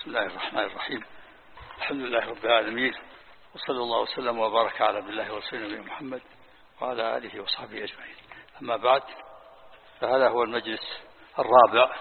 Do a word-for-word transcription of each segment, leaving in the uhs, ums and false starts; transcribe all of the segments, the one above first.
بسم الله الرحمن الرحيم. الحمد لله رب العالمين، وصلى الله وسلم وبارك على عبد الله ورسوله نبينا محمد وعلى آله وصحبه أجمعين. أما بعد، فهذا هو المجلس الرابع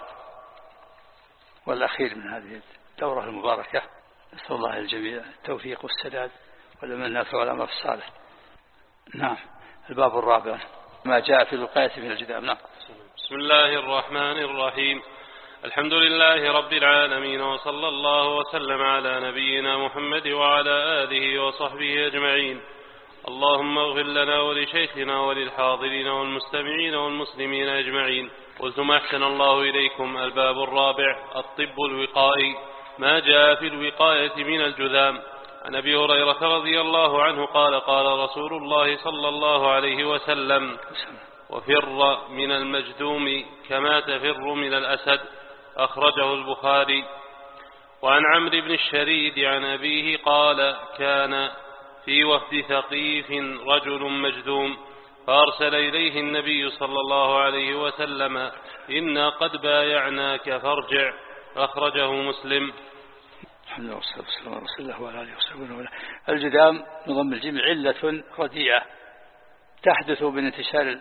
والأخير من هذه الدورة المباركة. نسأل الله الجميع التوفيق والسداد والعلم النافع والعمل الصالح. نعم، الباب الرابع، ما جاء في الوقاية من الجذام. نعم. بسم الله الرحمن الرحيم. الحمد لله رب العالمين، وصلى الله وسلم على نبينا محمد وعلى آله وصحبه أجمعين. اللهم اغفر لنا ولشيخنا وللحاضرين والمستمعين والمسلمين أجمعين. قلتم أحسن الله إليكم. الباب الرابع، الطب الوقائي، ما جاء في الوقاية من الجذام. عن أبي هريرة رضي الله عنه قال قال رسول الله صلى الله عليه وسلم: وفر من المجذوم كما تفر من الأسد. أخرجه البخاري. وعن عمرو بن الشريد عن أبيه قال: كان في وفد ثقيف رجل مجذوم، فأرسل إليه النبي صلى الله عليه وسلم: إنا قد بايعناك فارجع. أخرجه مسلم. الحمد لله والصلاة والسلام على رسول الله وعلى آله وصحبه. الجذام نضم الجمع علة رديئة تحدث من انتشار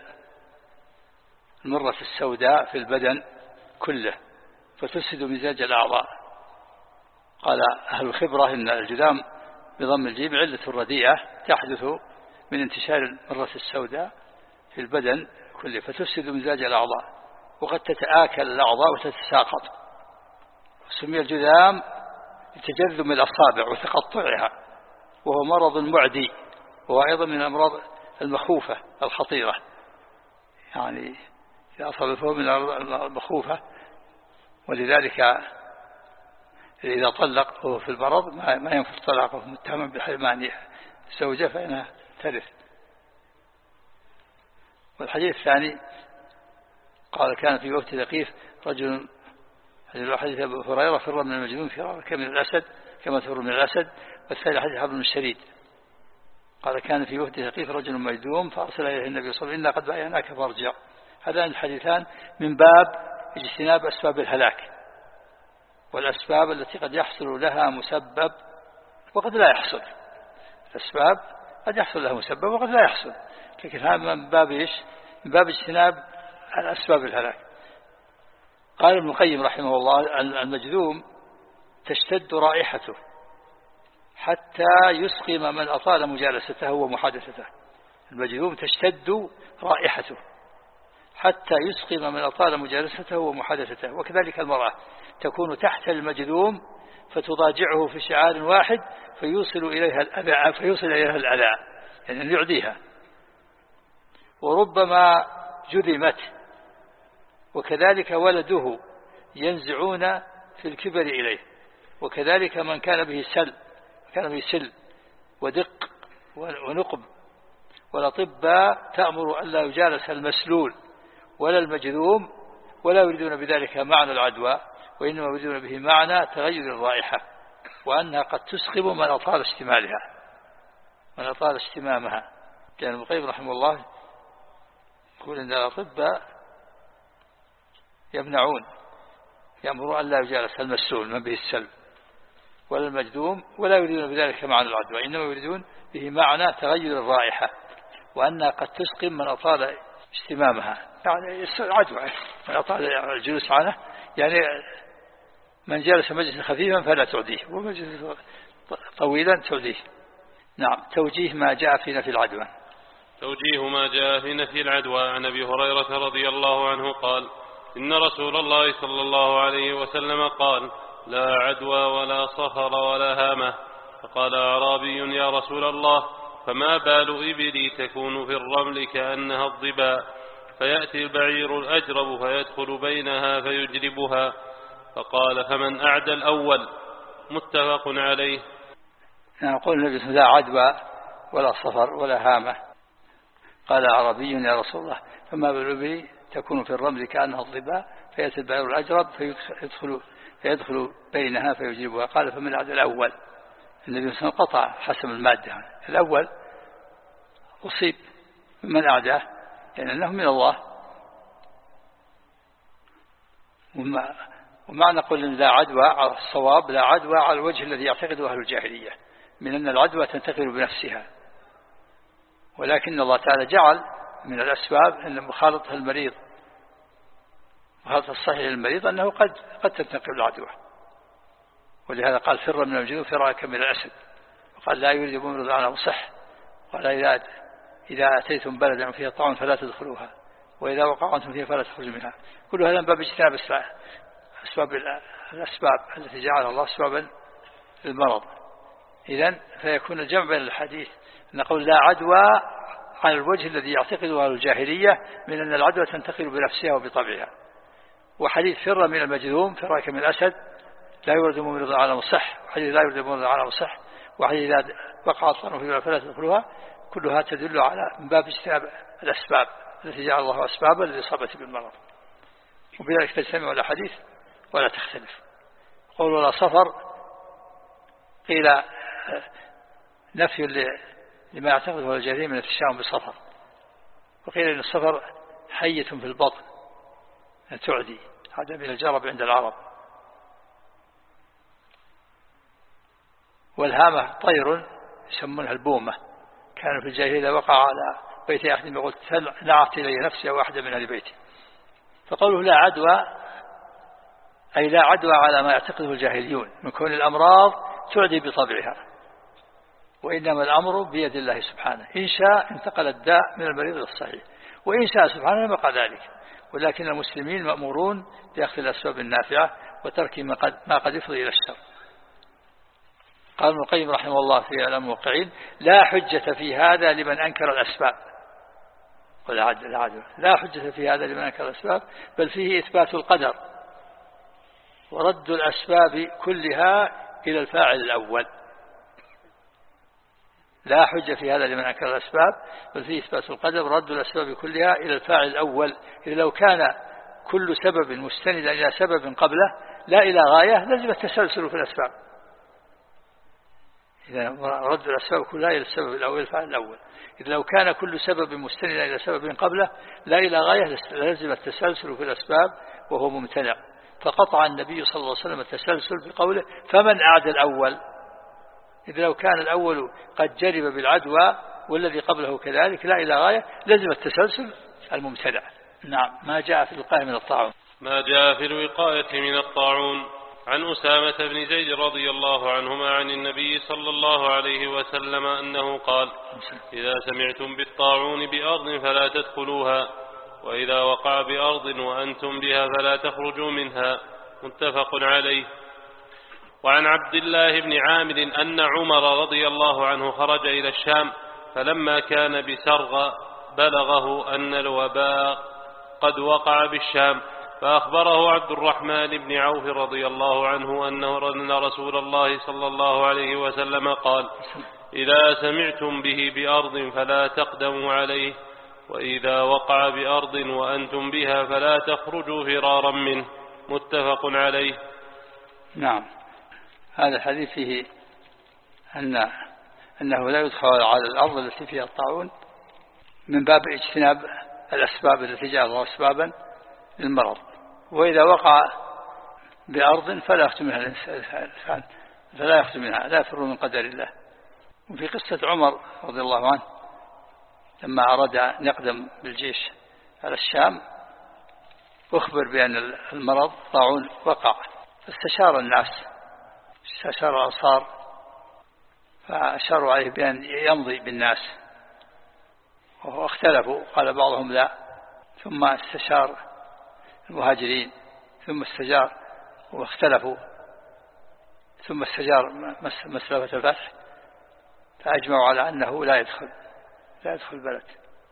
المرة السوداء في البدن كله فتفسد مزاج الأعضاء. قال أهل الخبرة إن الجذام بضم الجيم علة رديئة تحدث من انتشار المرة السوداء في البدن كله فتفسد مزاج الأعضاء، وقد تتآكل الأعضاء وتتساقط. سمي الجذام لتجذم الأصابع وتقطعها، وهو مرض معدي، وهو أيضا من الأمراض المخوفة الخطيرة. يعني إذا أصابته من المخوفة، ولذلك إذا طلق وهو في المرض ما ينفذ طلاقه متهما بحرمان الزوجة فإنها ترث. والحديث الثاني قال: كان في وقت ثقيف رجل، حديث أبو هريرة: فر من المجنون فرارك من الأسد كما تفر من الأسد. والثاني حديث حبل بن الشريد قال: كان في وقت ثقيف رجل مجذوم فأرسل إليه النبي صلى الله عليه وسلم: إنا قد بايعناك فارجع. هذان الحديثان من باب اجتناب أسباب الهلاك، والأسباب التي قد يحصل لها مسبب وقد لا يحصل. الأسباب قد يحصل لها مسبب وقد لا يحصل، لكن هذا من باب إيش؟ من باب اجتناب الأسباب الهلاك. قال ابن القيم رحمه الله: المجذوم تشتد رائحته حتى يسقم من أطال مجالسته ومحادثته. المجذوم تشتد رائحته حتى يسقم من أطال مجالسته ومحادثته. وكذلك المرأة تكون تحت المجذوم فتضاجعه في شعار واحد فيوصل إليها الأذى فيوصل إليها الأذى يعني يعديها. وربما جذمت، وكذلك ولده ينزعون في الكبر إليه. وكذلك من كان به سل كان به سل ودق ونقب. والأطباء تأمر ألا يجالس المسلول ولا المجذوم، ولا يريدون بذلك معنى العدوى، وإنما يريدون به معنى تغير الرائحة، وأنها قد تسقم من أطال اشتمالها من أطال اشتمامها. كان ابن القيم رحمه الله يقول أن الأطباء يمنعون يأمرون ألا يجالس المسلول من به السلب ولا المجذوم، ولا يريدون بذلك معنى العدوى، إنما يريدون به معنى تغير الرائحة، وأنها قد تسقم من أطال اشتمامها. يعني عدوى من أطال الجلوس عنه، يعني من جلس مجلسا خفيفا فلا تعديه، ومجلس طويلا تعديه. نعم. توجيه ما جاء في نفي العدوى. توجيه ما جاء في نفي العدوى. عن أبي هريرة رضي الله عنه قال: إن رسول الله صلى الله عليه وسلم قال: لا عدوى ولا صفر ولا هامة. فقال أعرابي: يا رسول الله، فما بال إبلي تكون في الرمل كأنها الضباء، فيأتي البعير الأجرب فيدخل بينها فيجربها. فقال: فمن أعدى الأول. متفق عليه. نقول النبي: لا عدوى ولا صفر ولا هامة. قال أعرابي: يا رسول الله، فما بال إبلي تكون في الرمل كأنها الضباء، فيأتي البعير الأجرب فيدخل, فيدخل بينها فيجربها. قال: فمن أعدى الأول. النبي صلى الله عليه وسلم قطع حسب المادة. الأول أصيب، من أعداه يعني أنه من الله. وما نقول إن لا عدوى على الصواب، لا عدوى على الوجه الذي يعتقده أهل الجاهلية من أن العدوى تنتقل بنفسها، ولكن الله تعالى جعل من الأسباب أن مخالطة المريض مخالطة الصحيح للمريض أنه قد قد تنتقل العدوى، ولهذا قال فر من المجذوم فرارك من الأسد، وقال لا يريد ممرض على مصح، قال إذا إذا أتيتم بلدا فيها طاعون فلا تدخلوها، وإذا وقعتم فيها فلا تخرجوا منها. كل هذا من باب اجتناب أسباب الأسباب التي جعلها الله أسبابا للمرض. إذن فيكون الجمع بين الحديث نقول لا عدوى على الوجه الذي يعتقده أهل الجاهلية من أن العدوى تنتقل بنفسها وبطبعها، وحديث فر من المجذوم فرارك من الأسد لا يورد ممرض على مصح، وحديث لا يورد ممرض على مصح، وحديث إذا وقع الطعن فيها فلا تدخلوها، كلها تدل على من باب اجتناب الأسباب التي جعل الله أسبابا للإصابة بالمرض، وبذلك تجتمع الأحاديث ولا تختلف. قول ولا صفر قيل نفي لما يعتقده الجاهلية من التشاؤم بالصفر، وقيل إن الصفر حية في البطن تعدي، هذا من الجرب عند العرب. والهامة طير يسمونها البومة، كان في الجاهلية وقع على بيت أحد يقول نعت إلي نفسي أو أحد من أهل بيتي، فقوله لا عدوى أي لا عدوى على ما يعتقده الجاهليون من كون الأمراض تعدي بطبعها، وإنما الأمر بيد الله سبحانه، إن شاء انتقل الداء من المريض إلى الصحيح، وإن شاء سبحانه بقى ذلك، ولكن المسلمين مأمورون بأخذ الأسباب النافعة وترك ما قد, ما قد يفضي إلى الشر. قال ابن القيم رحمه الله في إعلام الموقعين لا حجة في هذا لمن أنكر الأسباب، لا حجة في هذا لمن أنكر الأسباب، بل فيه إثبات القدر ورد الأسباب كلها إلى الفاعل الأول. لا حجة في هذا لمن أنكر الأسباب، بل فيه إثبات القدر ورد الأسباب كلها إلى الفاعل الأول. إذا لو كان كل سبب مستندا إلى سبب قبله لا إلى غاية لازم التسلسل في الأسباب. إذا رد الأسباب كلها إلى السبب الأول الفاعل الأول. إذا لو كان كل سبب مستندا إلى سبب قبله لا إلى غاية لازم التسلسل في الأسباب وهو ممتنع، فقطع النبي صلى الله عليه وسلم التسلسل بقوله فمن أعد الأول. إذا لو كان الأول قد جرب بالعدوى والذي قبله كذلك لا إلى غاية لازم التسلسل الممتنع. نعم. ما جاء في الوقاية من الطاعون ما جاء في الوقاية من الطاعون. عن أسامة بن زيد رضي الله عنهما عن النبي صلى الله عليه وسلم أنه قال إذا سمعتم بالطاعون بأرض فلا تدخلوها، وإذا وقع بأرض وأنتم بها فلا تخرجوا منها. متفق عليه. وعن عبد الله بن عامر أن عمر رضي الله عنه خرج إلى الشام، فلما كان بسرغ بلغه أن الوباء قد وقع بالشام، فأخبره عبد الرحمن بن عوف رضي الله عنه أن رسول الله صلى الله عليه وسلم قال إذا سمعتم به بأرض فلا تقدموا عليه، وإذا وقع بأرض وأنتم بها فلا تخرجوا فرارا منه. متفق عليه. نعم. هذا الحديث فيه أن أنه لا يدخل على الأرض التي فيها الطاعون من باب اجتناب الأسباب التي جاء الله أسبابا للمرض، وإذا وقع بأرض فلا يخرج منها الإنسان، فلا يخرج منها، لا يفر من قدر الله. وفي قصة عمر رضي الله عنه لما أراد أن يقدم بالجيش على الشام أخبر بأن المرض طاعون وقع، فاستشار الناس، استشار الأنصار فأشاروا عليه بأن يمضي بالناس، واختلفوا، قال بعضهم لا، ثم استشار المهاجرين، ثم استجار واختلفوا، ثم استجار مسلفة الفتح، فأجمعوا على أنه لا يدخل لا يدخل البلد.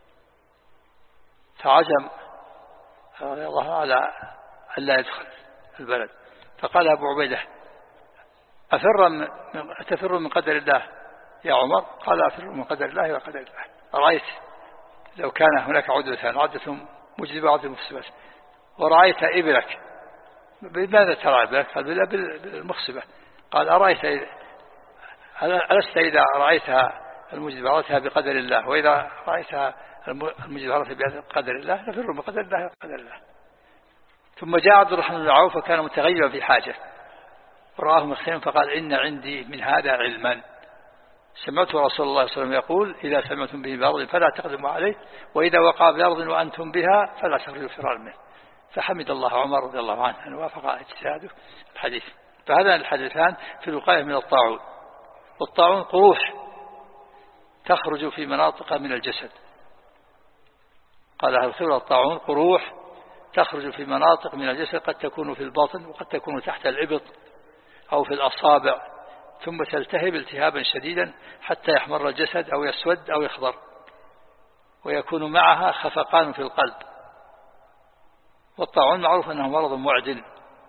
فعزم رضي الله على أن لا يدخل البلد، فقال أبو عبيدة أفر من أتفر من قدر الله يا عمر؟ قال أفر من قدر الله وقدر الله. رأيت لو كان هناك عدوة عدة مجدبة عدة مفسبة ورأيت إبلك، بماذا ترى إبلك؟ قال بالمخصبة. قال أرأيت ألست إذا رأيتها المجدبة رأيتها بقدر الله، وإذا رأيتها المجدبة رأيتها بقدر الله نفر من قدر الله وقدر الله. ثم جاء عبد الرحمن بن عوف فكان متغيبا في حاجة ورآه مخيما فقال إن عندي من هذا علما سمعت رسول الله صلى الله عليه وسلم يقول إذا سمعتم به بأرض فلا تقدموا عليه وإذا وقع بأرض وأنتم بها فلا تخرجوا فرارا منه. فحمد الله عمر رضي الله عنه أن وافق اجتهاده الحديث. فهذا الحديثان في الوقاية من الطاعون. والطاعون قروح تخرج في مناطق من الجسد. قال أهل الخبرة الطاعون قروح تخرج في مناطق من الجسد قد تكون في البطن وقد تكون تحت الإبط أو في الأصابع ثم تلتهب التهابا شديدا حتى يحمر الجسد أو يسود أو يخضر ويكون معها خفقان في القلب. والطاعون معروف أنه مرض معدن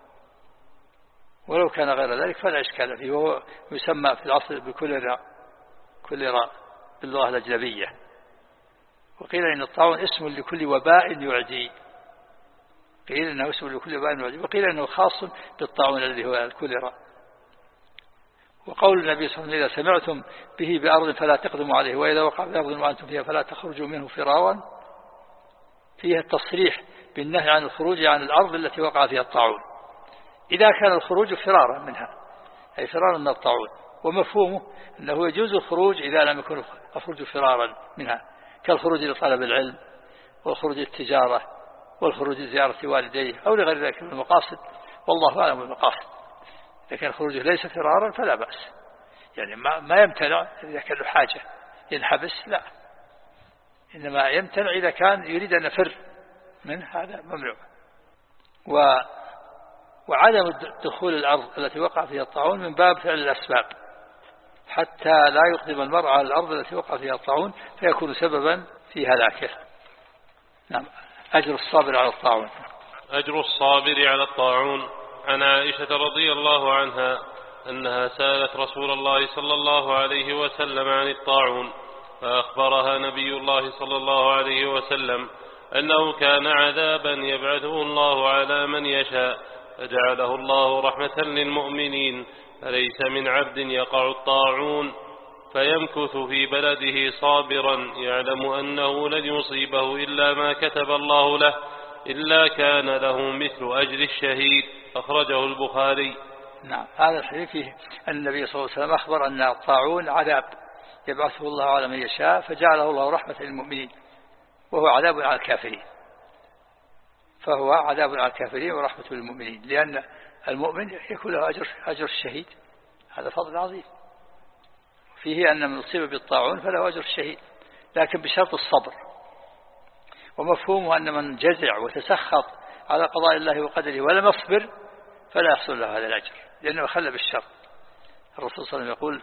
ولو كان غير ذلك فلا إشكال فيه وهو يسمى في العصر بكوليرا كوليرا باللغة الأجنبية. وقيل إن الطاعون اسم لكل وباء يعدي قيل إنه اسم لكل وباء يعدي وقيل إنه خاص بالطاعون الذي هو الكوليرا. وقول النبي صلى الله عليه وسلم إذا سمعتم به بأرض فلا تقدموا عليه وإذا وقع بأرض وأنتم فيها فلا تخرجوا منه فرارا فيها التصريح بالنهي عن الخروج عن الأرض التي وقع فيها الطاعون إذا كان الخروج فرارا منها أي فرارا من الطاعون. ومفهومه أنه يجوز الخروج إذا لم يكن الخروج فرارا منها كالخروج لطلب العلم والخروج للتجارة والخروج لزيارة والديه أو لغير ذلك من المقاصد والله أعلم بالمقاصد. لكن الخروج ليس فرارا فلا بأس يعني ما, ما يمتنع إذا كان له حاجة ينحبس لا إنما يمتنع إذا كان يريد أن يفر من هذا ممنوع. و وعدم دخول الأرض التي وقع فيها الطاعون من باب فعل الأسباب حتى لا يقدم المرء على الأرض التي وقع فيها الطاعون فيكون سببا في هلاكه. نعم. أجر الصابر على الطاعون. أجر الصابر على الطاعون. عن عائشة رضي الله عنها أنها سألت رسول الله صلى الله عليه وسلم عن الطاعون فأخبرها نبي الله صلى الله عليه وسلم أنه كان عذابا يبعثه الله على من يشاء فجعله الله رحمة للمؤمنين فليس من عبد يقع الطاعون فيمكث في بلده صابرا يعلم أنه لن يصيبه إلا ما كتب الله له إلا كان له مثل أجر الشهيد. أخرجه البخاري. نعم. هذا الحديث فيه أن النبي صلى الله عليه وسلم أخبر أن الطاعون عذاب يبعثه الله على من يشاء فجعله الله رحمة للمؤمنين وهو عذاب على الكافرين. فهو عذاب على الكافرين ورحمة للمؤمنين لأن المؤمن يكون له أجر, أجر الشهيد هذا فضل عظيم. فيه أن من أصيب بالطاعون فله أجر الشهيد لكن بشرط الصبر. ومفهومه أن من جزع وتسخط على قضاء الله وقدره ولم يصبر فلا يحصل له هذا الأجر لأنه خلى بالشر. الرسول صلى الله عليه وسلم يقول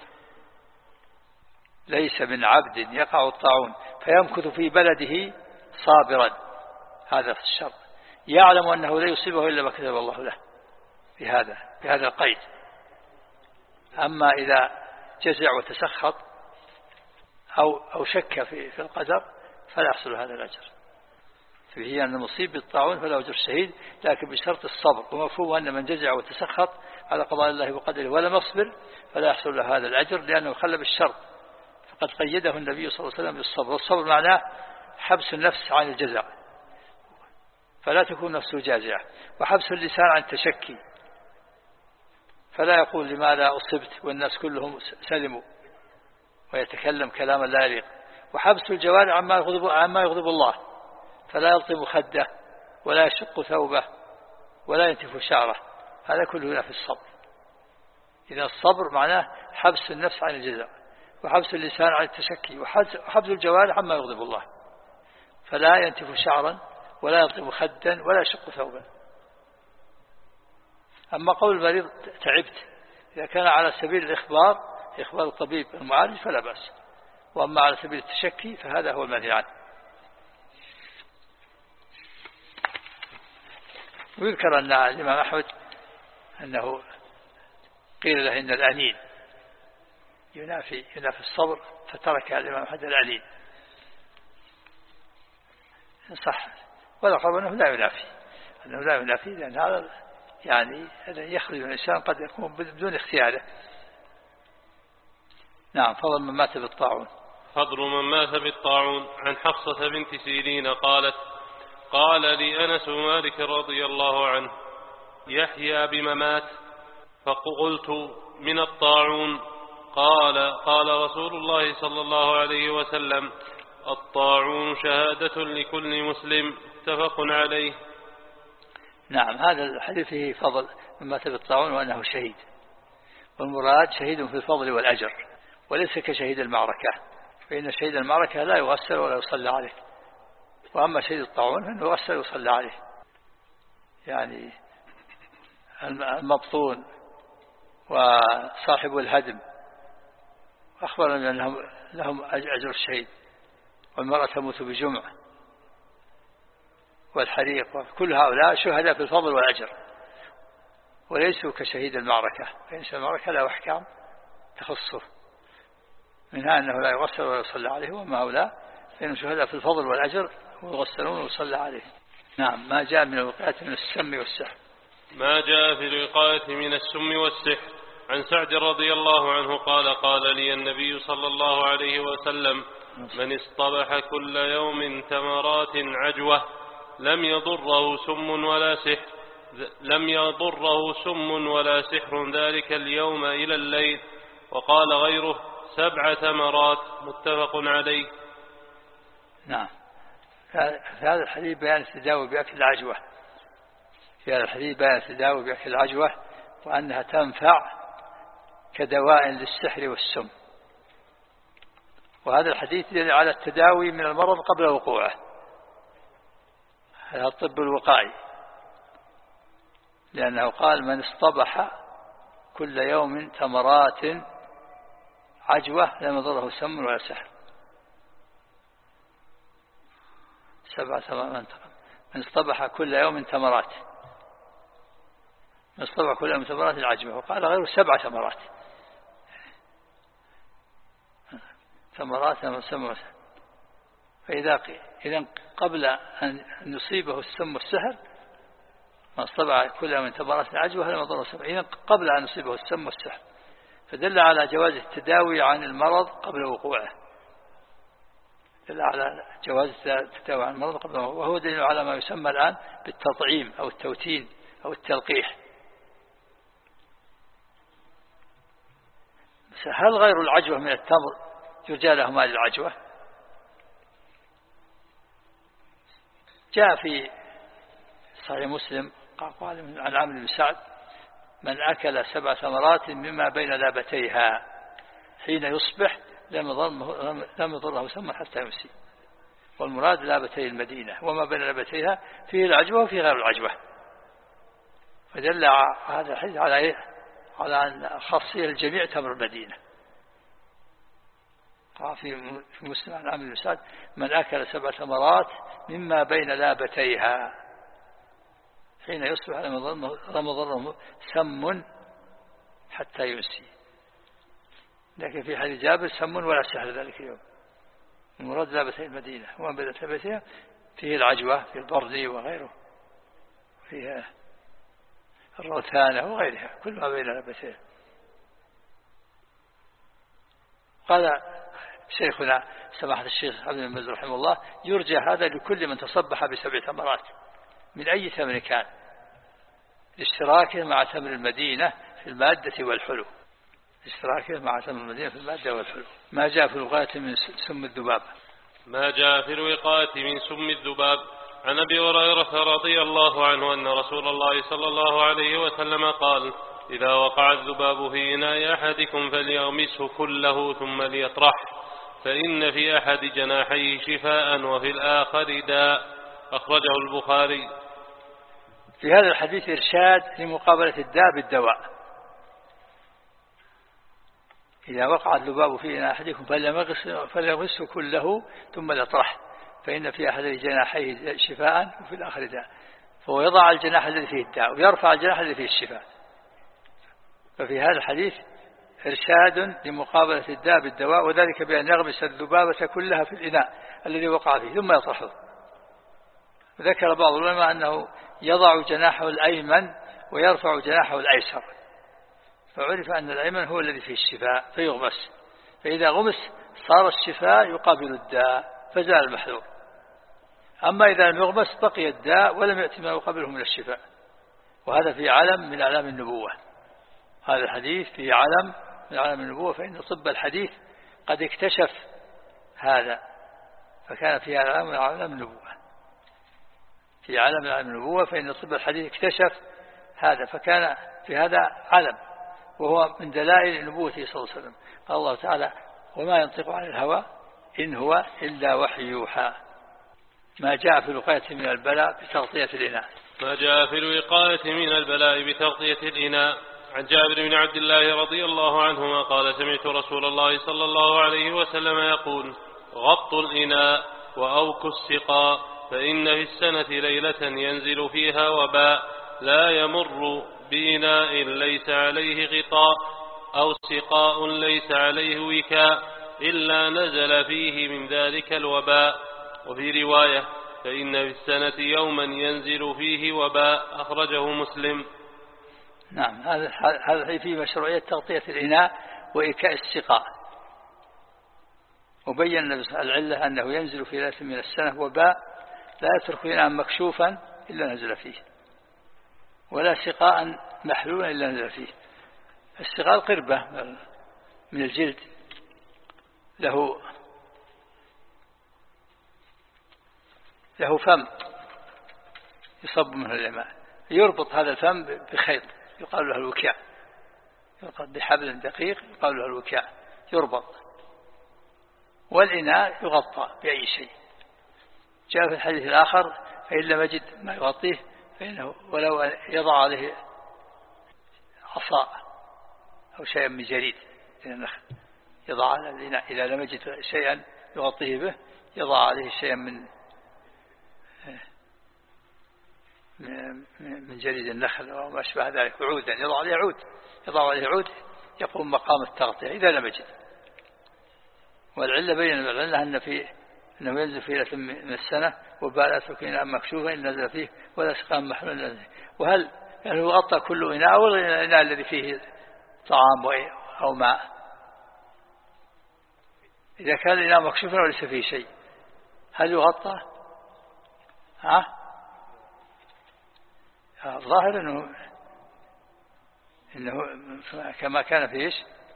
ليس من عبد يقع الطاعون فيمكث في بلده صابرا هذا في الشر يعلم أنه لا يصيبه إلا ما كتب الله له بهذا بهذا القيد. أما إذا جزع وتسخط أو أو شك في في القدر فلا يحصل هذا الأجر. فهي أن المصيب بالطاعون فلا أجر الشهيد لكن بشرط الصبر. ومفهوم أن من جزع وتسخط على قضاء الله وقدره ولم يصبر فلا يحصل له هذا الأجر لأنه خلى بالشرط. فقد قيده النبي صلى الله عليه وسلم بالصبر. والصبر معناه حبس النفس عن الجزع فلا تكون نفسه جازعة وحبس اللسان عن التشكي فلا يقول لماذا أصبت والناس كلهم سلموا ويتكلم كلاما لا يليق. وحبس الجوارح عما يغضب, عما يغضب الله فلا يلطم خده ولا يشق ثوبه ولا ينتف شعره هذا كله في الصبر. إذا الصبر معناه حبس النفس عن الجزع وحبس اللسان عن التشكي وحبس الجوارح عما يغضب الله فلا ينتف شعرا ولا يلطم خدا ولا يشق ثوبا. أما قول المريض تعبت إذا كان على سبيل الإخبار إخبار الطبيب المعالج فلا بأس. وأما على سبيل التشكي فهذا هو المنهي عنه. ويذكر أن الإمام أحمد أنه قيل له إن الأنين ينافي, ينافي الصبر فترك الإمام أحمد الأنين صح. والأقرب أنه لا ينافي أنه لا ينافي لأن هذا يعني يخرج من الإنسان قد يكون بدون اختياره. نعم. فضل من مات بالطاعون. فضل من مات بالطاعون. عن حفصة بنت سيرين قالت قال لي أنس بن مالك رضي الله عنه: يحيى بممات؟ فقلت: من الطاعون. قال قال رسول الله صلى الله عليه وسلم: الطاعون شهادة لكل مسلم. متفق عليه. نعم، هذا الحديث فيه فضل من مات بالطاعون وأنه شهيد، والمراد شهيد في الفضل والأجر، وليس كشهيد المعركة، فإن شهيد المعركة لا يغسل ولا يصلى عليه، وأما شهيد الطاعون فإنه يغسل ويصلى عليه. يعني المبطون وصاحب الهدم أخبرنا أنهم لهم أجر الشهيد، والمرأة تموت بجمع والحريق، وكل هؤلاء شهداء في الفضل والأجر، وليسوا كشهيد المعركة، فإن شهيد المعركة له أحكام تخصه، منها أنه لا يغسل ولا يصلى عليه، وما هؤلاء فإنهم شهداء في الفضل والأجر ويغسلون ويصلى عليه. نعم. ما جاء من الوقاية من السم والسحر. ما جاء في الوقاية من السم والسحر. عن سعد رضي الله عنه قال: قال لي النبي صلى الله عليه وسلم: من اصطبح كل يوم تمرات عجوة لم يضره سم ولا سحر لم يضره سم ولا سحر ذلك اليوم إلى الليل. وقال غيره: سبع تمرات. متفق عليه. نعم. في هذا الحديث بيان التداوي بأكل العجوة في هذا الحديث بيان التداوي بأكل العجوة وأنها تنفع كدواء للسحر والسم، وهذا الحديث يدل على التداوي من المرض قبل وقوعه، هذا الطب الوقائي، لأنه قال: من اصطبح كل يوم تمرات عجوة لم يضره سم ولا سحر. سبعة تمرات. من اصطبح كل يوم تمرات من اصطبح كل يوم تمرات العجوة. وقال غيره: سبع تمرات تمرات من سم ولا سحر. فإذا إذا قبل أن يصيبه السم والسحر من اصطبح كل يوم تمرات العجوة لم يضره سم، إذا قبل أن يصيبه السم والسحر، فدل على جواز التداوي عن المرض قبل وقوعه، دل على جواز التداوي عن المرض قبل وقوعه، وهو دليل على ما يسمى الآن بالتطعيم أو التوتين أو التلقيح. هل غير العجوة من التمر يرجى له مال العجوة؟ جاء في صحيح مسلم قال عن عمرو بن سعد: من أكل سبع ثمرات مما بين لابتيها حين يصبح لم يضره سم حتى يمسي. والمراد لابتي المدينة، وما بين لابتيها فيه العجوة وفيه غير العجوة، فدل هذا الحديث على إيه؟ على أن خاصية الجميع تمر المدينة. قال في مسلم عن عمرو بن سعد: من أكل سبع ثمرات مما بين لابتيها حين يصبح لم يضره سم حتى يمسي. لكن في حديث جابر: سم ولا سحر ذلك اليوم. المراد لابتي المدينة، وما بين لابتيها فيه العجوة، في البرد وغيره، فيها الروثانة وغيرها، كل ما بين لابتيها. قال شيخنا سماحة الشيخ عبد المجيد رحمه الله: يرجى هذا لكل من تصبح بسبع تمرات من أي تمر كان، لاشتراكه مع تمر المدينة في المادة والحلو اشتراكه مع تمر المدينة في المادة والحلو. ما جاء في الوقاية من سم الذباب. ما جاء في الوقاية من سم الذباب. عن أبي هريرة رضي الله عنه أن رسول الله صلى الله عليه وسلم قال: إذا وقع الذباب في إناء أحدكم فليغمسه كله ثم ليطرح، فإن في أحد جناحيه شفاء وفي الآخر داء. أخرجه البخاري. في هذا الحديث إرشاد لمقابلة الداء بالدواء. إذا وقع الذباب في إناء أحدكم فليغمسه كله ثم ليطرح، فإن في أحد جناحيه شفاء وفي الآخر داء. فهو يضع الجناح الذي فيه الداء ويرفع الجناح الذي فيه الشفاء. ففي هذا الحديث إرشاد لمقابلة الداء بالدواء، وذلك بأن يغمس الذبابة كلها في الإناء الذي وقع فيه ثم يطرحه. ذكر بعض العلماء أنه يضع جناحه الأيمن ويرفع جناحه الأيسر، فعرف أن الأيمن هو الذي فيه الشفاء فيغمس، فإذا غمس صار الشفاء يقابل الداء فزال المحذور. أما إذا لم يغمس بقي الداء ولم يأتي ما قبله من الشفاء، وهذا في علم من أعلام النبوة. هذا الحديث في علم من أعلام النبوة، فإن طب الحديث قد اكتشف هذا، فكان في علم من أعلام النبوة، في علم من أعلام النبوة، فإن طب الحديث اكتشف هذا، فكان في هذا علم، وهو من دلائل نبوته صلى الله عليه وسلم. قال الله تعالى: وما ينطق عن الهوى إن هو إلا وحي يوحى. ما جاء في الوقاية من البلاء بتغطية الإناء. ما جاء في الوقاية من البلاء بتغطية الإناء. عن جابر بن عبد الله رضي الله عنهما قال: سمعت رسول الله صلى الله عليه وسلم يقول: غطوا الإناء وأوكوا السقاء، فإن في السنة ليلة ينزل فيها وباء لا يمر بإناء ليس عليه غطاء أو سقاء ليس عليه وكاء إلا نزل فيه من ذلك الوباء. وفي رواية: فإن في السنة يوما ينزل فيه وباء. أخرجه مسلم. نعم، هذا هذا في مشروعية تغطية الإناء وإيكاء السقاء. وبين العلة أنه ينزل في ليلة من السنة وباء لا يترك إناء مكشوفا إلا نزل فيه، ولا سقاء محلولا إلا نزل فيه. السقاء القربة من الجلد، له له فم يصب منه الماء، يربط هذا الفم بخيط يقال له الوكاء، يربط بحبل دقيق يقال له الوكاء، يربط. والإناء يغطى بأي شيء. جاء في الحديث الآخر: فإن لم يجد ما يغطيه فإنه ولو يضع عليه عصا أو شيئا من جريد من النخل، يضع على الإناء إذا لم يجد شيئا يغطيه به، يضع عليه شيئا من من جريد النخل أو ما أشبه ذلك، عودا يضع عليه عود، يضع عليه عود يقوم مقام التغطية إذا لم يجد. والعلة بين العلة أن فيه أنه ينزل في ليلة من السنة وباء لا يترك إناء مكشوفا إن نزل فيه ولا سقاء محلولا. وهل يعني يغطى كل إناء أو الإناء الذي فيه طعام أو ماء؟ إذا كان الإناء مكشوفا وليس فيه شيء هل يغطى؟ ها؟ الظاهر أنه إنه كما كان فيه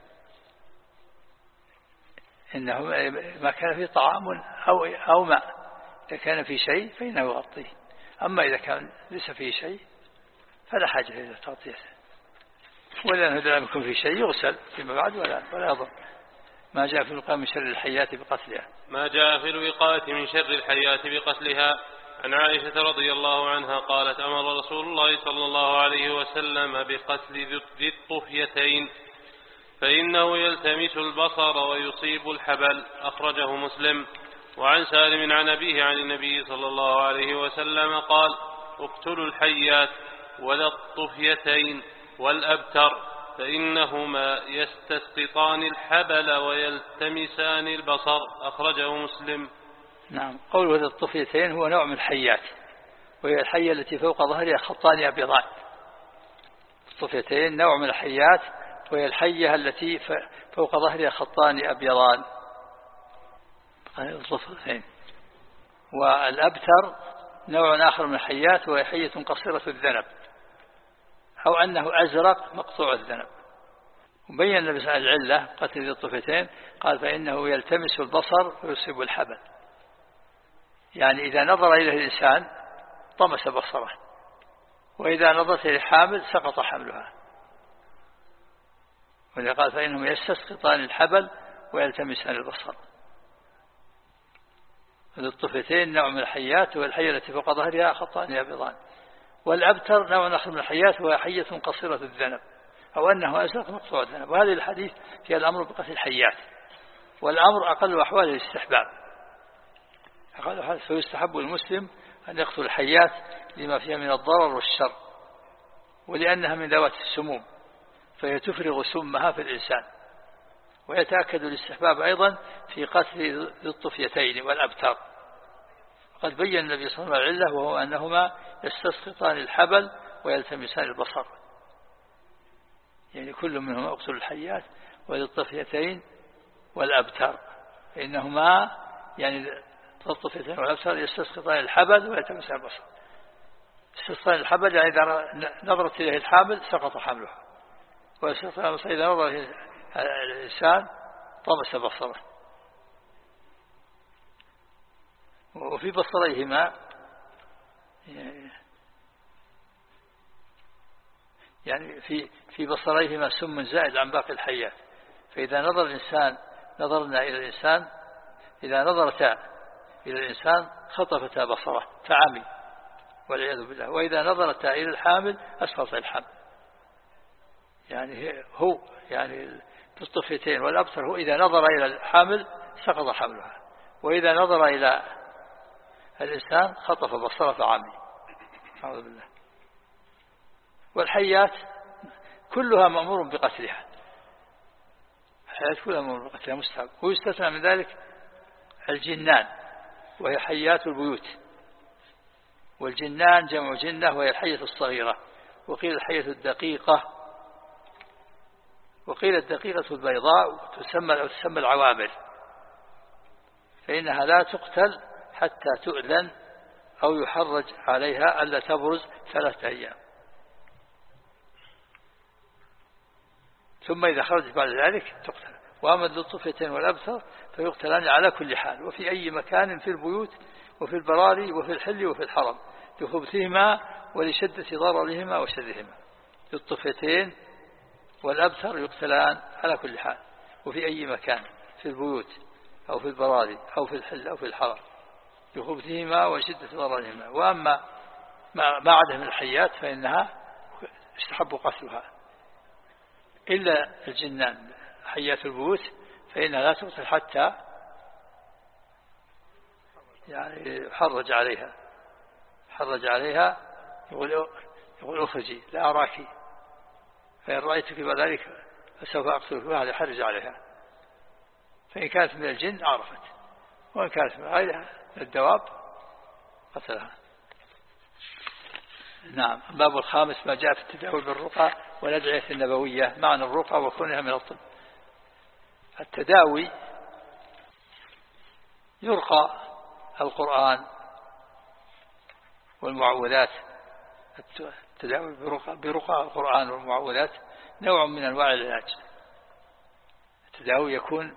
إنه ما كان فيه طعام أو أو ماء، إذا كان فيه شيء فإنه يغطيه. أما إذا كان ليس فيه شيء فلا حاجة إلى تغطيته، ولا لم يكن فيه شيء يغسل فيما بعد ولا ولا يضر. ما جاء في الوقاية من شر الحيات بقتلها. ما جاء في الوقاية من شر الحيات بقتلها. عن عائشة رضي الله عنها قالت: أمر رسول الله صلى الله عليه وسلم بقتل ذي الطفيتين فإنه يلتمس البصر ويصيب الحبل. أخرجه مسلم. وعن سالم عن أبيه عن النبي صلى الله عليه وسلم قال: اقتلوا الحيات وذا الطفيتين والأبتر فإنهما يستسقطان الحبل ويلتمسان البصر. أخرجه مسلم. نعم، قوله ذا الطفيتين هو نوع من الحيات، وهي الحية التي فوق ظهرها خطان أبيضان. الطفيتين نوع من الحيات، وهي الحية التي فوق ظهرها خطان أبيضان. والأبتر نوع آخر من الحيات، وهي حية قصيرة الذنب، أو أنه أزرق مقطوع الذنب. وبين النبي صلى الله عليه وسلم العلة قتل ذي الطفيتين، قال: فإنه يلتمس البصر ويصيب الحبل، يعني إذا نظر إليه الإنسان طمس بصره، وإذا نظرت إلى حامل سقط حملها. ولذا قال: فإنهم يستسقطان الحبل ويلتمسان البصر. الطفيتين نوع من الحيات، والحية التي فوق ظهرها خطان أبيضان. والأبتر نوع آخر من الحيات، وهي حية قصيرة الذنب، أو أنه أزرق مقطوع الذنب. وهذه الحديث فيها الأمر بقتل الحيات، والأمر أقل أحوال الاستحباب. أقل أحوال فيستحب المسلم أن يقتل الحيات لما فيها من الضرر والشر، ولأنها من ذوات السموم فهي تفرغ سمها في الإنسان. ويتأكد الاستحباب أيضا في قتل ذي الطفيتين والأبتر. قد بين النبي صلى الله عليه وسلم العلة، وهو أنهما يستسقطان الحبل ويلتمسان البصر، يعني كل منهما يقتل الحيات وذي الطفيتين والأبتر، فإنهما يعني الطفيتين والأبصر يستسقطان الحبل ويتمسح البصر. استسقطان الحبل يعني إذا نظرت إليه الحامل سقط حملها، ويستسقطان البصر إذا نظر إليه الإنسان طمس بصره. وفي بصريهما يعني في في بصريهما سم زائد عن باقي الحيات، فإذا نظر الإنسان نظرنا إلى الإنسان إذا نظرتا إلى الإنسان خطفتا بصره فعمي والعياذ بالله، وإذا نظرتا إلى الحامل أسقط الحمل. يعني هو يعني الطفيتين والأبصر هو إذا نظر إلى الحامل سقط حملها، وإذا نظر إلى الإنسان خطف بصره فعمي. أعوذ بالله. والحيات كلها مأمور بقتلها، الحيات كلها مأمور بقتلها مستحب. ويستثنى من ذلك الجنان وهي حيات البيوت، والجنان جمع جنة وهي الحية الصغيرة، وقيل الحية الدقيقة، وقيل الدقيقة البيضاء تسمى أو تسمى العوامل، فإنها لا تقتل حتى تؤذن أو يحرج عليها ألا تبرز ثلاثة أيام، ثم إذا خرجت بعد ذلك تقتل. وأما الطفيتين والأبصر فيقتلان على كل حال وفي أي مكان في البيوت وفي البراري وفي الحل وفي الحرم لخبثهما ولشدة ضررهما وشرهما. الطفيتين والأبصر يقتلان على كل حال وفي أي مكان في البيوت أو في البراري أو في الحل أو في الحرم لخبثهما وشدة ضررهما. وأما ما عدا من الحيات فإنها يستحب قتلها، إلا الجنان حيات البيوت فإنها لا تقتل حتى يعني حرج عليها حرج عليها يقول يقول أخرجي لا أراك، فإن رأيتك بعد ذلك فسوف أقتلك وهذا يحرج عليها. فإن كانت من الجن عرفت، وإن كانت من غيرها من الدواب قتلها. نعم. الباب الخامس ما جاء في التداوي بالرقى والأدعية النبوية، معنى الرقى وكونها من الطب. التداوي يرقى القرآن والمعوذات. التداوي برقى, برقى القرآن والمعوذات نوع من أنواع العلاج. التداوي يكون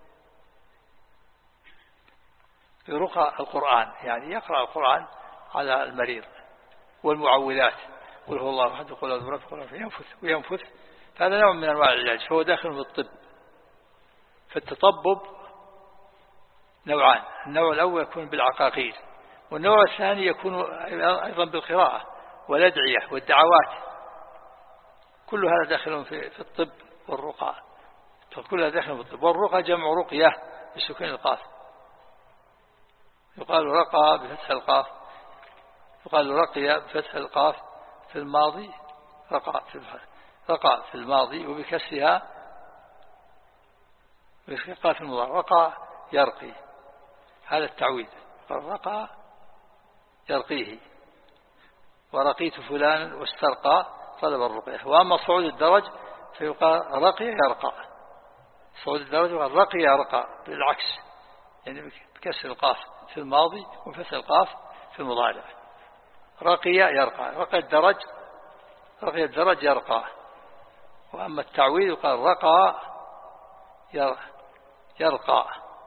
برقى القرآن، يعني يقرأ القرآن على المريض، والمعوذات قل هو الله أحد قل أعوذ برب الفلق ينفث وينفث، هذا نوع من أنواع العلاج فهو داخل في الطب. فالتطبب نوعان، النوع الأول يكون بالعقاقير، والنوع الثاني يكون أيضا بالقراءة والأدعية والدعوات، كل هذا داخل في الطب والرقى، كل هذا داخل في الطب. والرقى جمع رقية بسكون القاف، يقال رقى بفتح القاف، يقال رقية بفتح القاف في الماضي، رقى في رقى في الماضي وبكسرها بإسقاط في المضارع، رقى يرقي، هذا التعويذ. رقى يرقيه، ورقيت فلانا واسترقى طلب الرقية. وأما صعود الدرج فيقال رقي يرقى، صعود الدرج يقال رقي يرقى بالعكس، يعني بكسر القاف في الماضي وفتح القاف في المضارع. رقي يرقى، رقي الدرج رقي الدرج يرقى. وأما التعويذ يقال رقى يرقى،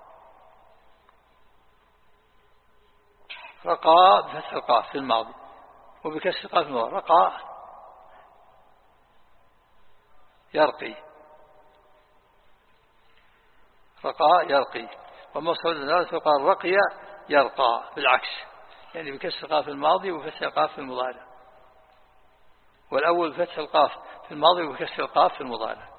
رقى بفتح القاف في الماضي وبكسر القاف في المضارع، رقى يرقي، رقى يرقي. وأما صعود الدرج فيقال رقي يرقى بالعكس، يعني بكسر القاف في الماضي وفتح القاف في المضارع، والأول فتح القاف في الماضي وكسر القاف في المضارع.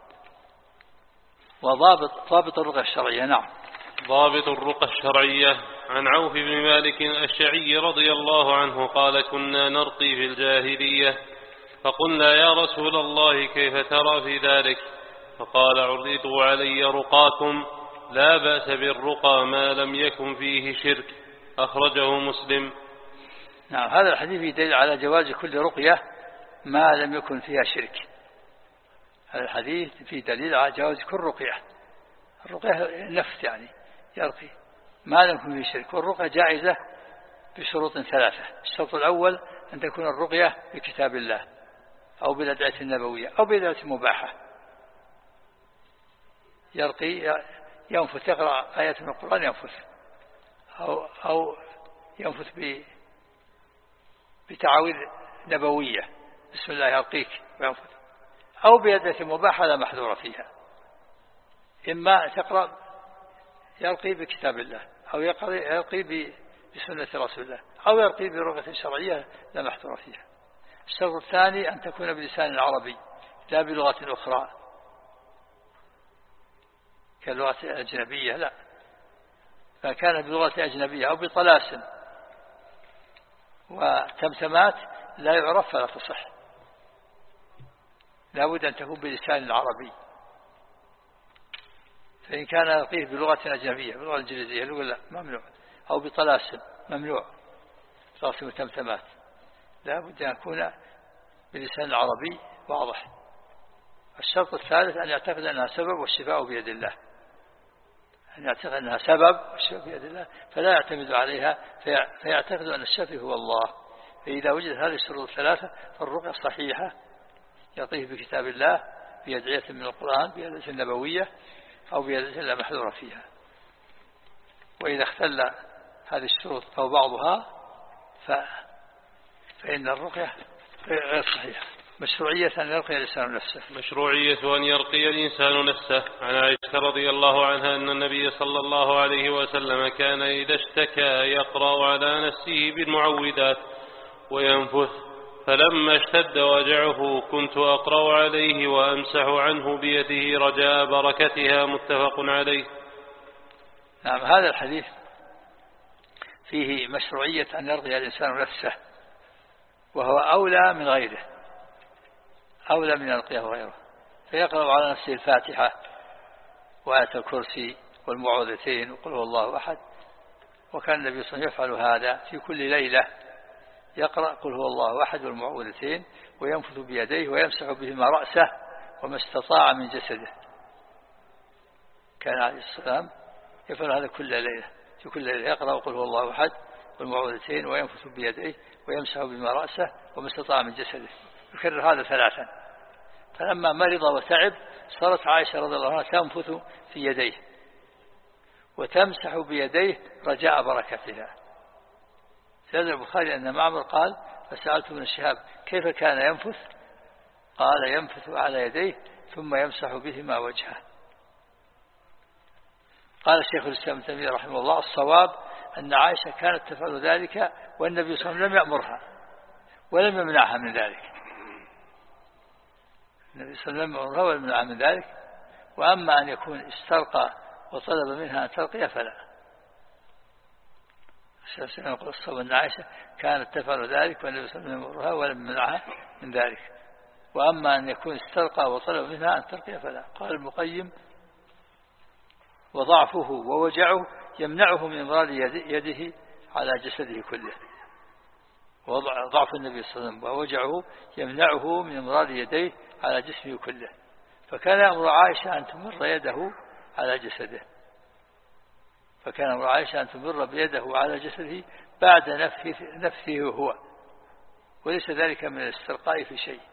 وضابط ضابط الرقى الشرعية. نعم. ضابط الرقى الشرعية. عن عوف بن مالك الأشعري رضي الله عنه قال كنا نرقي في الجاهلية فقلنا يا رسول الله كيف ترى في ذلك؟ فقال عرضوا علي رقاكم لا بأس بالرقى ما لم يكن فيه شرك، أخرجه مسلم. نعم. هذا الحديث يدل على جواز كل رقية ما لم يكن فيها شرك. هذا الحديث فيه دليل على جواز كل رقية. الرقية نفس يعني يرقي ما لم يكن فيه شرك. والرقية جائزة بشروط ثلاثة. الشرط الأول أن تكون الرقية بكتاب الله أو بالأدعية النبوية أو بأدعية مباحة. يرقي ينفث، يقرأ آيات من القرآن ينفث، أو, أو ينفث بتعاويذ نبوية، بسم الله يرقيك وينفث، أو بأدعية مباحة لا محذور فيها. إما تقرأ يرقي بكتاب الله، أو يرقي بسنة رسول الله، أو يرقي برقية شرعية لا محذور فيها. الشرط الثاني أن تكون بلسان عربي لا بلغة أخرى كاللغة الأجنبية، لا، فكان بلغة أجنبية أو بطلاسم وتمتمات لا يعرف فلا تصح، لا بد أن تكون بلسان عربي. فإن كان يلقيه بلغة أجنبية باللغة الإنجليزية لا ممنوع، أو بطلاسم ممنوع، طلاسم وتمتمات لا بد أن يكون بلسان العربي واضح. الشرط الثالث أن يعتقد أنها سبب والشفاء بيد الله، أن يعتقد أنها سبب والشفاء بيد الله فلا يعتمد عليها، فيعتقد أن الشافي هو الله. فإذا وجد هذه الشروط الثلاثة فالرقية صحيحة، يعطيه بكتاب الله بأدعية من القرآن بأدعية النبوية أو بأدعية لا محذور فيها. وإذا اختل هذه الشروط أو بعضها ف... فإن الرقية غير صحيحة. مشروعية أن يرقي الإنسان نفسه. مشروعية أن يرقي الإنسان نفسه. عن عائشة رضي الله عنها أن النبي صلى الله عليه وسلم كان إذا اشتكى يقرأ على نفسه بالمعوذات وينفث، فلما اشتد وجعه كنت أقرأ عليه وأمسح عنه بيده رجاء بركتها. متفق عليه. نعم، هذا الحديث فيه مشروعية أن يرقي الإنسان نفسه، وهو أولى من غيره، أولى من يرقيه غيره. فيقرأ على نفسه الفاتحة وآية الكرسي والمعوذتين وقل هو الله أحد. وكان النبي صلى الله عليه وسلم يفعل هذا في كل ليلة، يقرأ قل هو الله أحد والمعوذتين وينفث بيديه ويمسح بهما رأسه وما استطاع من جسده. كان عليه السلام يفعل هذا كل ليلة، في كل ليلة يقرأ قل هو الله أحد والمعوذتين وينفث بيديه ويمسح بهما رأسه وما استطاع من جسده، يكرر هذا ثلاثا. فلما مرض وتعب صارت عائشة رضي الله عنها تنفث في يديه وتمسح بيديه رجاء بركتها. سيد البخاري أن معمر قال فسألت ابن شهاب كيف كان ينفث؟ قال ينفث على يديه ثم يمسح بهما وجهه. قال الشيخ الإسلام ابن تيمية رحمه الله الصواب أن عائشة كانت تفعل ذلك والنبي صلى الله عليه وسلم لم يأمرها ولم يمنعها من ذلك. النبي صلى الله عليه وسلم لم يأمرها ولم يمنعها من ذلك. وأما أن يكون استرقى وطلب منها أن ترقي فلا. الشيخ يقول الصواب أن عائشة كانت تفعل ذلك والنبي صلى الله عليه وسلم لم يأمرها ولم يمنعها من ذلك. وأما أن يكون استرقى وطلب منها أن ترقي فلا. قال المقيم وضعفه ووجعه يمنعه من إمرار يده على جسده كله. وضعف النبي صلى الله عليه وسلم ووجعه يمنعه من إمرار يديه على جسمه كله. فكان أمر عائشة أن تمر يده على جسده فكان أمر عائشة أن تمر بيده على جسده بعد نفثه, نفثه هو، وليس ذلك من الاسترقاء في شيء،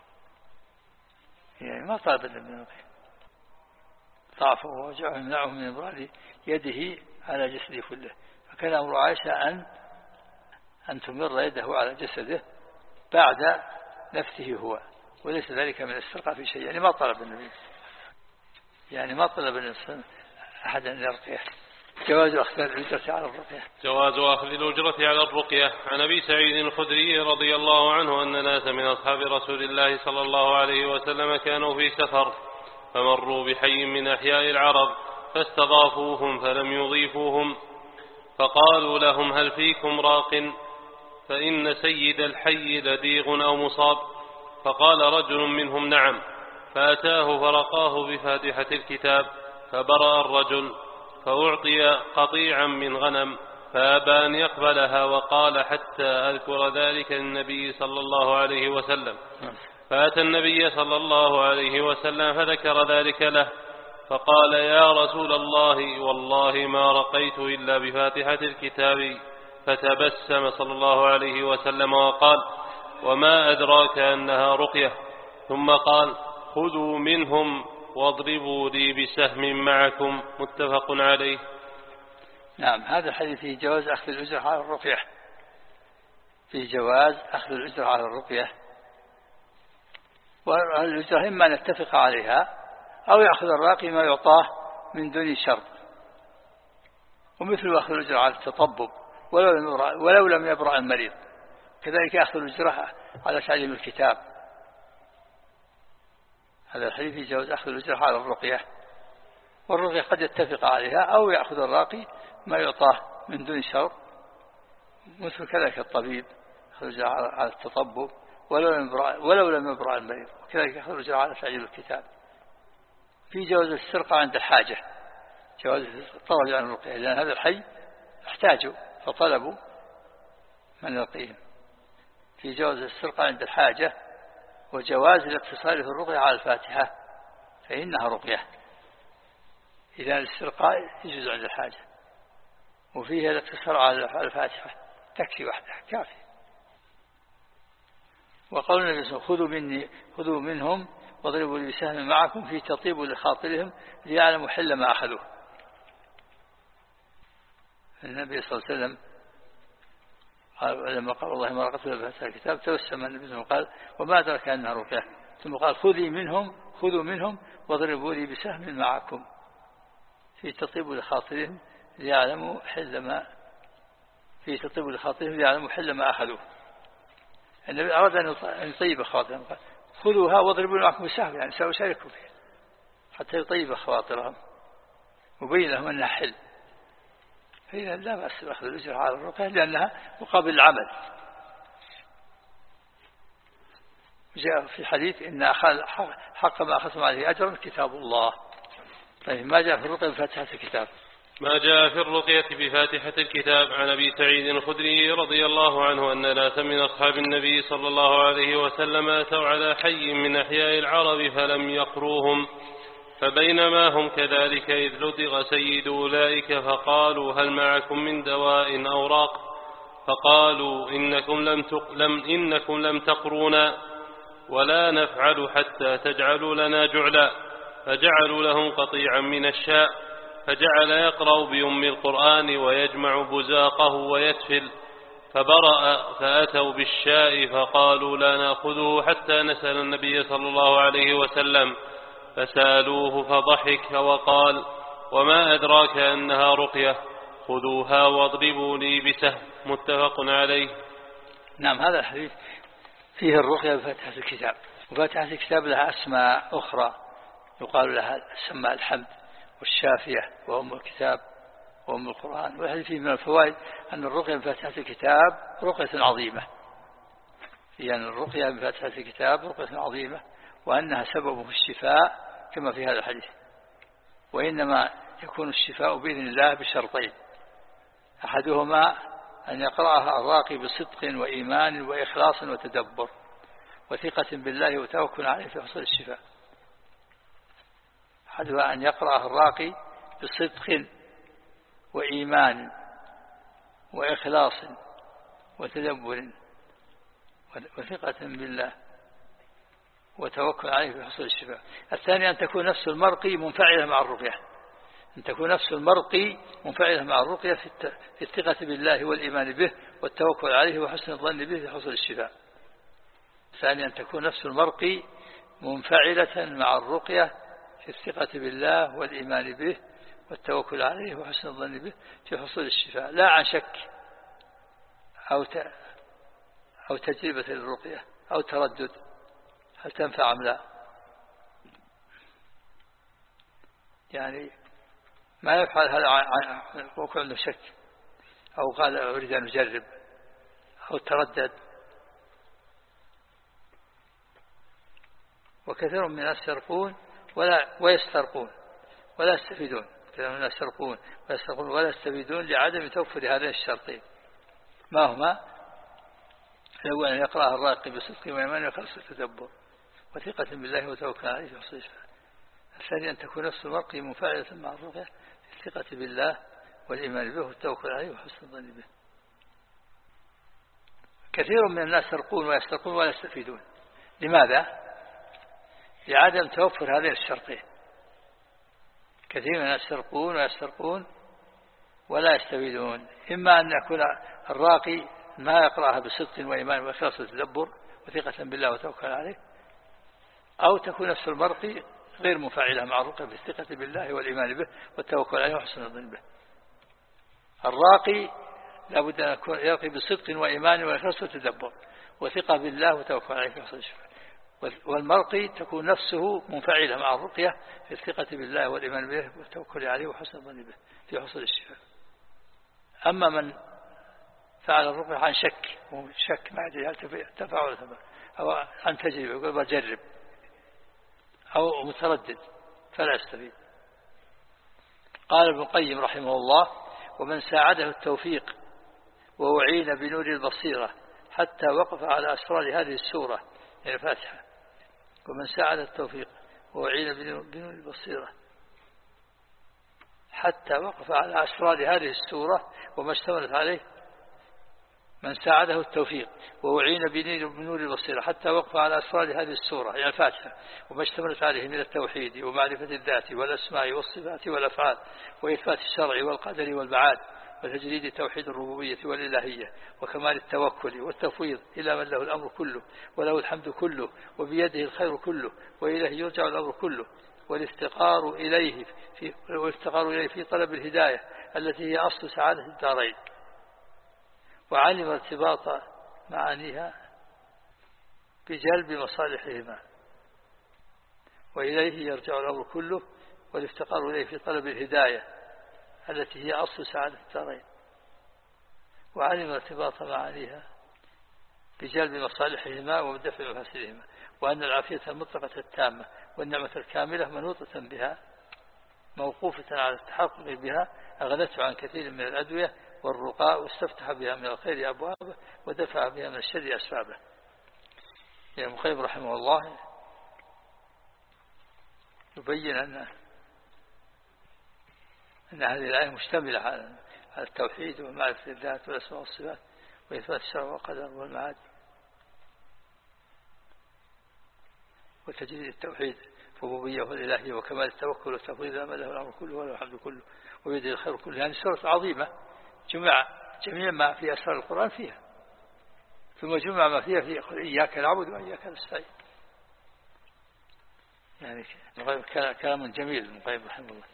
يعني ما طلب من الغير. ضعفه ووجعه يمنعه من إمرار يده على جسده كله. فكان أمر عائشة أن أن تمر يده على جسده بعد نفثه هو، وليس ذلك من الاسترقاء في شيء، يعني ما طلب النبي يعني ما طلب الإنسان أحد أن يرقيه. جواز أخذ الأجرة على الرقية. جواز أخذ الأجرة على الرقية. عن أبي سعيد الخدري رضي الله عنه أن ناس من أصحاب رسول الله صلى الله عليه وسلم كانوا في سفر فمروا بحي من أحياء العرب فاستضافوهم فلم يضيفوهم، فقالوا لهم هل فيكم راق؟ فإن سيد الحي لديغ أو مصاب. فقال رجل منهم نعم، فأتاه فرقاه بفاتحة الكتاب فبرأ الرجل، فأعطي قطيعا من غنم فأبى أن يقبلها، وقال حتى أذكر ذلك النبي صلى الله عليه وسلم. فأتى النبي صلى الله عليه وسلم فذكر ذلك له، فقال يا رسول الله والله ما رقيت إلا بفاتحة الكتاب، فتبسم صلى الله عليه وسلم وقال وما أدراك أنها رقية، ثم قال خذوا منهم واضربوا لي بسهم معكم، متفق عليه. نعم، هذا الحديث فيه جواز أخذ الأجرة على الرقية، فيه جواز أخذ الأجرة على الرقية، والأجرة إما نتفق عليها أو يأخذ الراقي ما يعطاه من دون شرط، ومثل أخذ الأجرة على التطبب ولو لم يبرأ المريض، كذلك أخذ الأجرة على تعليم الكتاب. هذا الحديث فيه جواز أخذ الأجرة على الرقية، والرقية قد يتفق عليها أو يأخذ الراقي ما يعطاه من دون شرط، مثل كذلك الطبيب أخذ الأجرة على التطبب ولو لم يبرأ المريض، وكذلك أخذ الأجرة على تعليم الكتاب. في جواز السرقة عند الحاجة، جواز الطلب عن الرقية، لأن هذا الحي احتاجوا فطلبوا من يرقيهم. في جواز السرقة عند الحاجة، وجواز الاقتصار في الرقية على الفاتحة فإنها رقية، إذا السرقة يجوز عند الحاجة، وفيها الاقتصار على الفاتحة تكفي وحدها كافي. وقال النبي صلى الله عليه وسلم خذوا مني خذوا منهم واضربوا لي بسهم معكم في تطيب لخاطرهم ليعلموا حل ما أخذوه. النبي صلى الله عليه وسلم لما قال والله ما رقت إلا بفاتحة الكتاب تبسم النبي صلى الله عليه وسلم وقال وما أدرك أنها رقية، ثم قال خذي منهم خذوا منهم واضربوا لي بسهم معكم في تطيب لخاطرهم ليعلموا حل ما في تطيب لخاطرهم ليعلموا حل ما أخذوه. النبي أراد أن يطيب خواطرهم، قال خذوها واضربوا معكم بسهم، يعني سأشاركوا فيها حتى يطيب خواطرهم وبين لهم أنها حل. فإذا لا بأس بأخذ الأجر على الرقية لأنها مقابل العمل. جاء في حديث إن حق ما أخذتم عليه أجرا كتاب الله. طيب ما جاء في الرقية بفاتحة الكتاب؟ ما جاء في الرقية بفاتحة الكتاب عن أبي سعيد الخدري رضي الله عنه أن ناسا من أصحاب النبي صلى الله عليه وسلم أتوا على حي من أحياء العرب فلم يقروهم، فبينما هم كذلك إذ لدغ سيد أولئك فقالوا هل معكم من دواء أو راق؟ فقالوا إنكم لم, لم, إنكم لم تقرونا ولا نفعل حتى تجعلوا لنا جعلا، فجعلوا لهم قطيعا من الشاء، فجعل يقرأ بأم القرآن ويجمع بزاقه ويتفل، فبرأ فأتوا بالشاء فقالوا لا نأخذه حتى نسأل النبي صلى الله عليه وسلم، فسألوه فضحك وقال وما أدراك أنها رقية، خذوها واضربوا لي بسهم، متفق عليه. نعم، هذا الحديث فيه الرقية بفاتحة الكتاب، وفاتحة الكتاب لها أسماء أخرى يقال لها سماء الحمد والشافية وأم الكتاب وأم القرآن. والحديث فيه من الفوائد أن الرقية بفاتحة الكتاب رقية عظيمة، يعني الرقية بفاتحة الكتاب رقية عظيمة، وأنها سببه الشفاء كما في هذا الحديث. وإنما يكون الشفاء بإذن الله بشرطين، أحدهما أن يقرأها الراقي بصدق وإيمان وإخلاص وتدبر وثقة بالله وتوكل عليه في حصول الشفاء. أحدها أن يقرأها الراقي بصدق وإيمان وإخلاص وتدبر وثقة بالله وتوكل عليه في حصول الشفاء. الثاني أن تكون نفس المرقي منفعلة مع الرقية، أن تكون نفس المرقي منفعلة مع الرقية في الثقة بالله والإيمان به والتوكل عليه وحسن الظن به في حصول الشفاء. ثانيا أن تكون نفس المرقي منفعلة مع الرقية في الثقة بالله والإيمان به والتوكل عليه وحسن الظن به في حصول الشفاء، لا عن شك أو أو تجربة للرقية أو تردد هل تنفع أم لا. يعني ما يفعل هذا عن وقوع عنده شك أو قال أريد أن أجرب أو تردد. وكثير من الناس يرقون ولا ويسترقون ولا يستفيدون، كثير من الناس يرقون ويسترقون ولا يستفيدون لعدم توفر هذين الشرطين. ما هما؟ الأول أن يقرأها الراقي بصدق وإيمان وإخلاص التدبر وثقة بالله وتوكل عليه في حصول الشفاء. الثاني أن تكون نفس المرقي منفعلة مع الرقية في الثقة بالله والإيمان به والتوكل عليه وحسن الظن به. كثير من الناس يرقون ويسترقون ولا يستفيدون. لماذا؟ لعدم توفر هذين الشرطين. كثير من الناس يرقون ويسترقون ولا يستفيدون، إما أن يكون الراقي ما يقرأها بصدق وإيمان وإخلاص وتدبر وثقة بالله وتوكل عليه، أو تكون نفس المرقي غير مفاعلة مع الرقية بالثقة بالله والإيمان به والتوكل عليه وحسن الظن به. الراقي لابد أن يكون يرقي بصدق وإيمان وإخلاص وتدبر وثقة بالله وتوكل عليه وحسن الشفاء. والمرقي تكون نفسه منفعلة مع الرقية في الثقة بالله والإيمان به والتوكل عليه وحسن الظن به في حصول الشفاء. أما من فعل الرقية عن شك شك ما يدري هل تفع ولا تفع، أو عن تجربة يقول بجرب، أو متردد فلا يستفيد. قال ابن القيم رحمه الله: ومن ساعده التوفيق وأعين بنور البصيرة حتى وقف على أسرار هذه السورة يعني الفاتحة. ومن ساعده التوفيق وأعين بنور البصيرة حتى وقف على أسرار هذه السورة وما اشتملت عليه. من ساعده التوفيق وأعين بنور البصيرة حتى وقف على أسرار هذه السورة يعني الفاتحة وما اشتملت عليه من التوحيد ومعرفة الذات والأسماء والصفات والأفعال وإثبات الشرع والقدر والمعاد وتجريد توحيد الربوبية والإلهية وكمال التوكل والتفويض إلى من له الأمر كله وله الحمد كله وبيده الخير كله وإليه يرجع الأمر كله، والافتقار إليه في, والافتقار إليه في طلب الهداية التي هي أصل سعادة الدارين، وعلم ارتباط معانيها بجلب مصالحهما وإليه يرجع الأمر كله، والافتقار إليه في طلب الهداية التي هي أصل سعادة الدارين، وعلم ارتباط معانيها بجلب مصالحهما ودفع مفاسدهما، وأن العافية المطلقة التامة والنعمة الكاملة منوطة بها موقوفة على التحقق بها أغنته عن كثير من الأدوية والرقاء واستفتح بها من الخير أبوابه ودفع بها من الشر أسبابه. يعني ابن القيم رحمه الله يبين أن أن هذه الآية مشتملة على التوحيد ومعرفة الذات والأسماء والصفات وإثبات الشرع والقدر والمعاد وتجريد التوحيد الربوبية والإلهية وكمال التوكل والتفويض ما له الأمر كله وله الحمد كله وبيده الخير كله. يعني سورة عظيمة جمع جميع ما في أسرار القرآن فيها، ثم جمع ما فيها في إياك نعبد وإياك نستعين. يعني كلام جميل من قيم رحمه الله.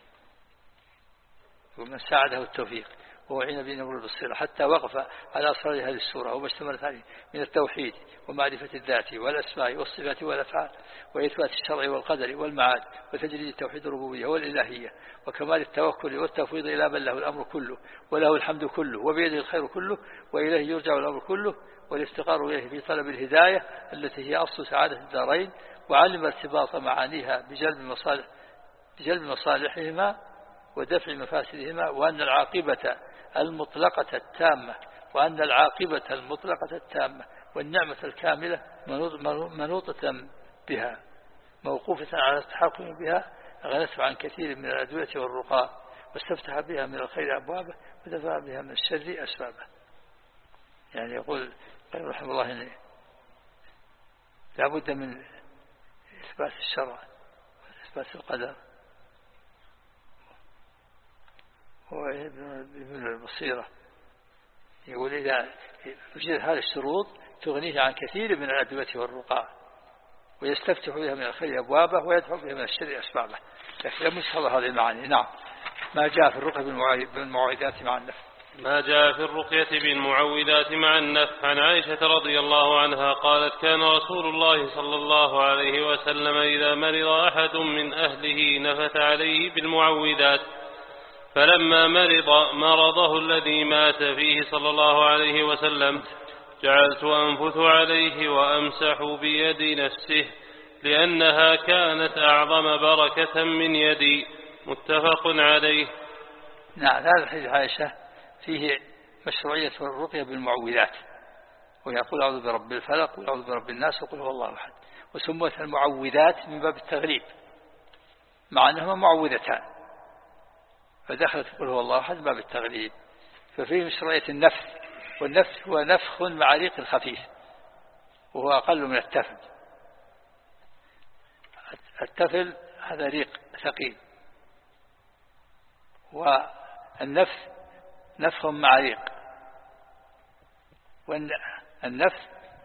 ومن ساعده التوفيق ووعين بنور البصيرة حتى وقف على أسرار هذه السورة وما اشتملت عليه من التوحيد ومعرفة الذات والأسماء والصفات والأفعال وإثبات الشرع والقدر والمعاد وتجريد التوحيد الربوبية والإلهية وكمال التوكل والتفويض إلى من له الأمر كله وله الحمد كله وبيده الخير كله وإليه يرجع الأمر كله، والافتقار إليه في طلب الهداية التي هي أصل سعادة الدارين، وعلم ارتباط معانيها بجلب مصالح بجلب مصالحهما ودفع مفاسدهما، وأن العاقبة المطلقة التامة وأن العاقبة المطلقة التامة والنعمة الكاملة منوطة بها موقوفة على التحقق بها أغنته عن كثير من الأدوية والرقاء واستفتح بها من الخير أبوابه ودفع بها من الشر أسبابه. يعني يقول رحمه الله إن لابد من إثبات الشرع وإثبات القدر هو ابن البصيرة. يقول إذا وجد هذه الشروط تغنيه عن كثير من الأدوية والرقاء ويستفتح بها من الخير أبوابه ويدفع بها من الشر أسبابه. لكن لم يشهد هذه المعاني. نعم. ما جاء في الرقية بالمعوذات مع النفع. ما جاء في الرقية بالمعوذات مع النفع. عن عائشة رضي الله عنها قالت: كان رسول الله صلى الله عليه وسلم إذا مرض أحد من أهله نفث عليه بالمعوذات، فلما مرض مرضه الذي مات فيه صلى الله عليه وسلم جعلت أنفث عليه وأمسح بيد نفسه لأنها كانت أعظم بركة من يدي. متفق عليه. نعم. هذا الحديث عائشة فيه مشروعية الرقية بالمعوذات، ويقول أعوذ برب الفلق وأعوذ برب الناس وقل هو الله أحد، وسموت المعوذات من باب التغليب مع أنهما معوذتان، فدخلت قل هو الله أحد باب التغليب. ففيه مشروعية النفث، والنفث هو نفخ مع ريق خفيف وهو أقل من التفل. التفل هذا ريق ثقيل، والنفث نفخ مع ريق. والنفث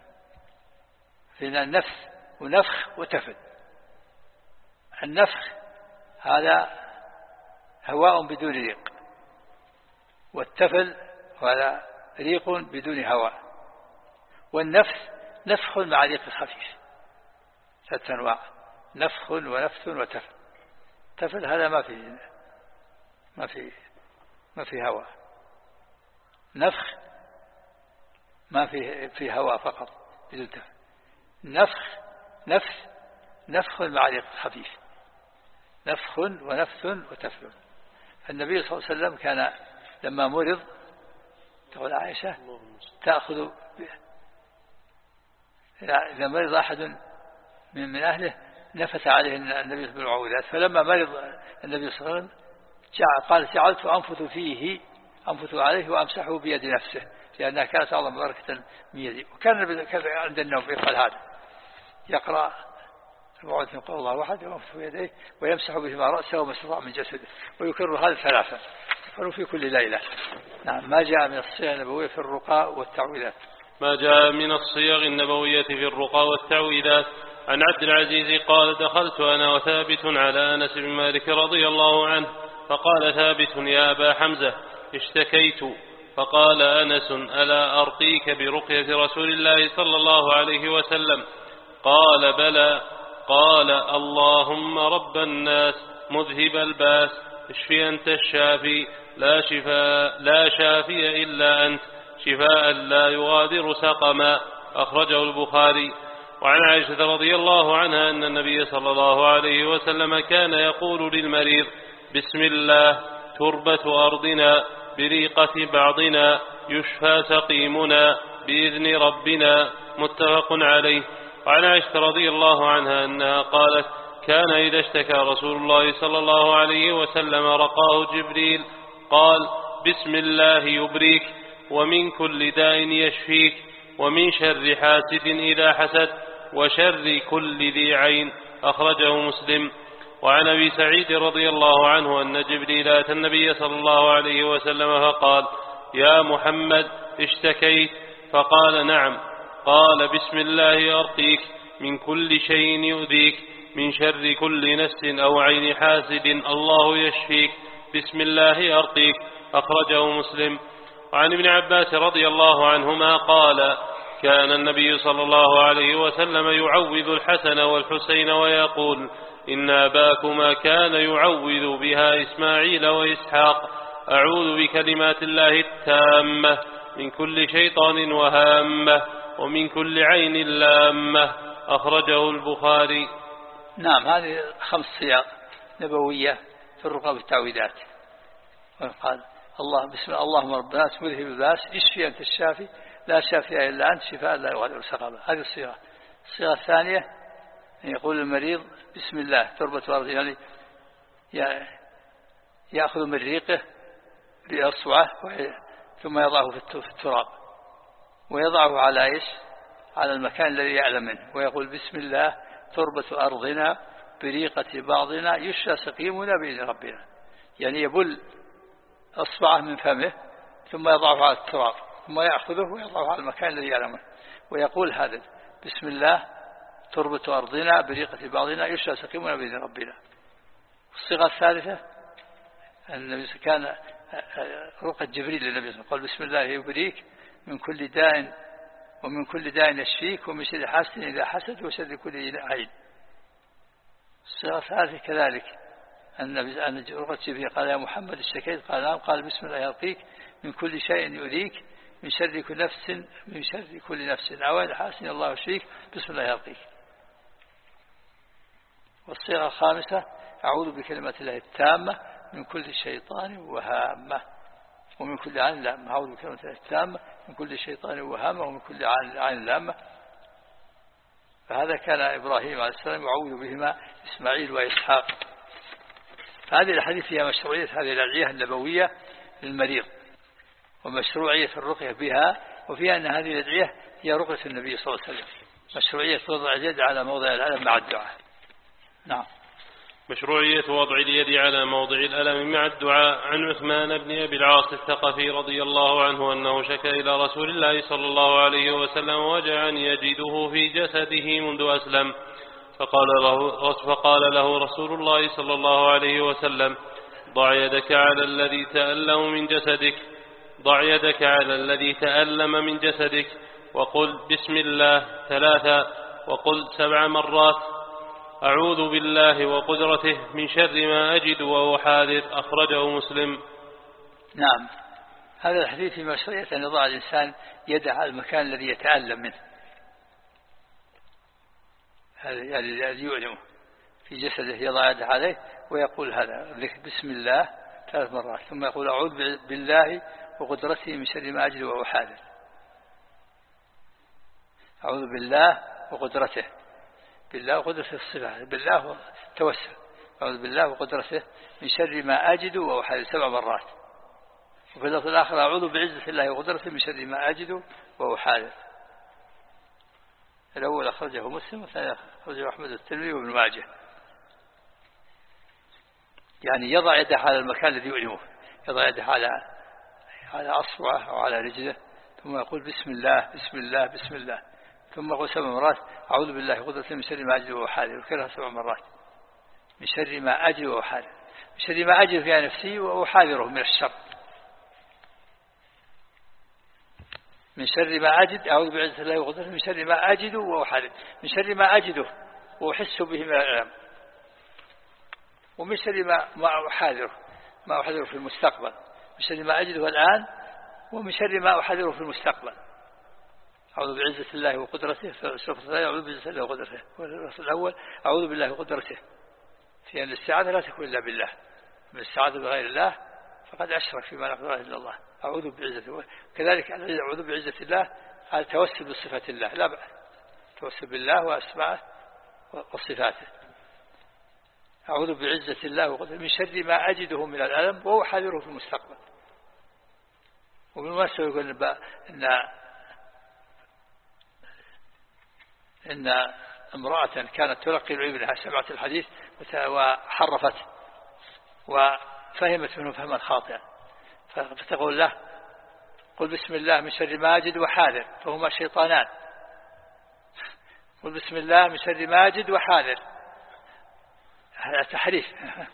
فينا النفث ونفخ وتفل. النفخ هذا هواء بدون ريق، والتفل هذا ريق بدون هواء. والنفث نفخ مع ريق خفيف، ثلاث أنواع: نفخ ونفث وتفل. تفل هذا ما في ما في ما في هواء. نفخ ما في في هواء فقط بدون تفل. نفخ نفث نفخ مع ريق خفيف، نفخ ونفث وتفل. النبي صلى الله عليه وسلم كان لما مرض تقول عائشة تأخذ إذا مرض أحد من من أهله نفث عليه النبي بالمعوذات. فلما مرض النبي صلى الله عليه وسلم قال جعلت أنفث فيه أنفث عليه وأمسحه بيد نفسه لأنها كانت أعظم بركة من يدي. وكان عند النوم يقال هذا، يقرأ المعوذ من قول الله واحد وينفث بيديه ويمسح بهما رأسه وما استطاع من جسده، ويكرر هذا ثلاثة فلو في كل ليلة. نعم. ما جاء من الصيغ النبوية في الرقاء والتعويذات. ما جاء من الصيغ النبوية في الرقاء والتعويذات. عن عبد العزيز قال دخلت أنا وثابت على أنس بن مالك رضي الله عنه فقال ثابت يا أبا حمزة اشتكيت، فقال أنس ألا أرقيك برقية رسول الله صلى الله عليه وسلم؟ قال بلى. قال اللهم رب الناس مذهب الباس اشفي أنت الشافي لا شفاء لا شافي إلا أنت شفاء لا يغادر سقما. أخرجه البخاري. وعن عائشة رضي الله عنها أن النبي صلى الله عليه وسلم كان يقول للمريض بسم الله تربة أرضنا بريقة بعضنا يشفى سقيمنا بإذن ربنا. متفق عليه. وعن عائشة رضي الله عنها أنها قالت كان إذا اشتكى رسول الله صلى الله عليه وسلم رقاه جبريل قال بسم الله يبريك ومن كل داء يشفيك ومن شر حاسد إذا حسد وشر كل ذي عين. أخرجه مسلم. وعن أبي سعيد رضي الله عنه أن جبريل أتى النبي صلى الله عليه وسلم فقال يا محمد اشتكيت؟ فقال نعم. قال بسم الله أرقيك من كل شيء يؤذيك من شر كل نفس أو عين حاسد الله يشفيك بسم الله أرقيك. أخرجه مسلم. وعن ابن عباس رضي الله عنهما قال كان النبي صلى الله عليه وسلم يعوذ الحسن والحسين ويقول إن أباكما كان يعوذ بها إسماعيل وإسحاق أعوذ بكلمات الله التامة من كل شيطان وهامة ومن كل عين لامة. أخرجه البخاري. نعم. هذه خمس صيغ نبوية في الرقى والتعويذات. وقال الله بسم الله اللهم رب الناس مذهب الباس اشفي أنت الشافي لا شافي إلا أنت شفاء لا يغادر سقما. هذه الصيغة. الصيغة الثانية يقول المريض بسم الله تربة أرض، يعني يأخذ من ريقه بأصبعه ثم يضعه في التراب ويضعه على إيش؟ على المكان الذي يعلم منه ويقول بسم الله تربة أرضنا بريقة بعضنا يشفى سقيمنا بإذن ربنا. يعني يبل أصبعه من فمه ثم يضعه على التراب ثم يأخذه ويضعه على المكان الذي يعلمه ويقول هذا بسم الله تربة أرضنا بريقة بعضنا يشفى سقيمنا بإذن ربنا. الصيغة الثالثة النبي كان رقى جبريل للنبي قال بسم الله يبريك من كل داء ومن كل داء يشفيك ومن شر حاسد إذا حسد وشر كل عين. الصيغة الثالثة كذلك النبي أن رقى جبريل قال يا محمد اشتكيت؟ قال نعم. قال بسم الله يرقيك من كل شيء يؤذيك من شر كل نفس من شر كل نفس أو حاسد الله يشفيك بسم الله يرقيك. والصيغة الخامسة أعوذ بكلمات الله التامة من كل شيطان وهامة ومن كل عين لامة. أعوذ بكلمات الله التامة من كل شيطان وهامة ومن كل عين لامة. فهذا كان إبراهيم عليه السلام يعوذ بهما إسماعيل وإسحاق هذه الحديث فيها مشروعية هذه الأدعية النبوية للمريض ومشروعية الرقية بها، وفيها أن هذه الأدعية هي رقية النبي صلى الله عليه وسلم، مشروعية وضع اليد على موضع الألم مع الدعاء. نعم. مشروعية وضع اليد على موضع الألم مع الدعاء. عن عثمان بن أبي العاص الثقفي رضي الله عنه أنه شكى إلى رسول الله صلى الله عليه وسلم وجعا يجده في جسده منذ أسلم، فقال له, فقال له رسول الله صلى الله عليه وسلم: ضع يدك على الذي تألم من جسدك ضع يدك على الذي تألم من جسدك وقل بسم الله ثلاثا وقل سبع مرات أعوذ بالله وقدرته من شر ما أجد وهو حاذر. أخرجه مسلم. نعم. هذا الحديث في مشروعية أن يضع الإنسان يده على المكان الذي يتألم منه، هذا الذي يؤلمه في جسده، يضع يده عليه ويقول هذا بسم الله ثلاث مرات، ثم يقول أعوذ بالله وقدرته من شر ما أجد وهو حاذر. أعوذ بالله وقدرته، بالله وقدرته الصفة، بالله توسل، أعوذ بالله وقدرته من شر ما أجد وهو حاذر سبع مرات. وفي اللفظ الآخر أعوذ بعزة الله وقدرته من شر ما أجد وهو حاذر. الأول أخرجه مسلم والثاني أخرجه أحمد الترمذي وابن ماجه. يعني يضع يده على المكان الذي يؤلمه، يضع يده على على أصبعه أو على رجله، ثم يقول بسم الله بسم الله بسم الله، ثم يقول سبع مرات أعوذ بالله قدرته من شر ما أجد وهو حاذر، وكررها سبع مرات. من شر ما أجد وهو حاذر، من شر ما أجد فيها نفسي وهو حاذره من الشر. من شر ما أجد أعوذ بعزة الله وقدرته من شر ما أجد وهو حاذر، من شر ما أجده وأحس به من الألم، ومن شر ما ما أحاذره ما أحاذره في المستقبل، من شر ما أجده الآن ومن شر ما أحاذره في المستقبل. أعوذ بعزة الله وقدرته، فسوف تلاقي أعوذ بعزة الله وقدرته. والرسول الأول أعوذ بالله وقدرته، في أن الاستعاذة لا تكون إلا بالله، من الاستعاذة بغير الله فقد أشرك فيما لا يقدر إلا الله. أعوذ بعزة، كذلك أعوذ بعزة الله على توسل بصفة الله، لا بأس توسل بالله وأسماءه وصفاته. أعوذ بعزة الله وقدرته من شر ما أجده من الألم وهو حاذره في المستقبل. وبالمناسبة يقول إن إن امرأة كانت تلقي ابنها سمعت الحديث وحرفت وفهمت منه فهما خاطئا، فتقول له قل بسم الله من شر ما أجد وحاذر، فهما شيطانان. قل بسم الله من شر ما أجد وحاذر، هذا تحريف.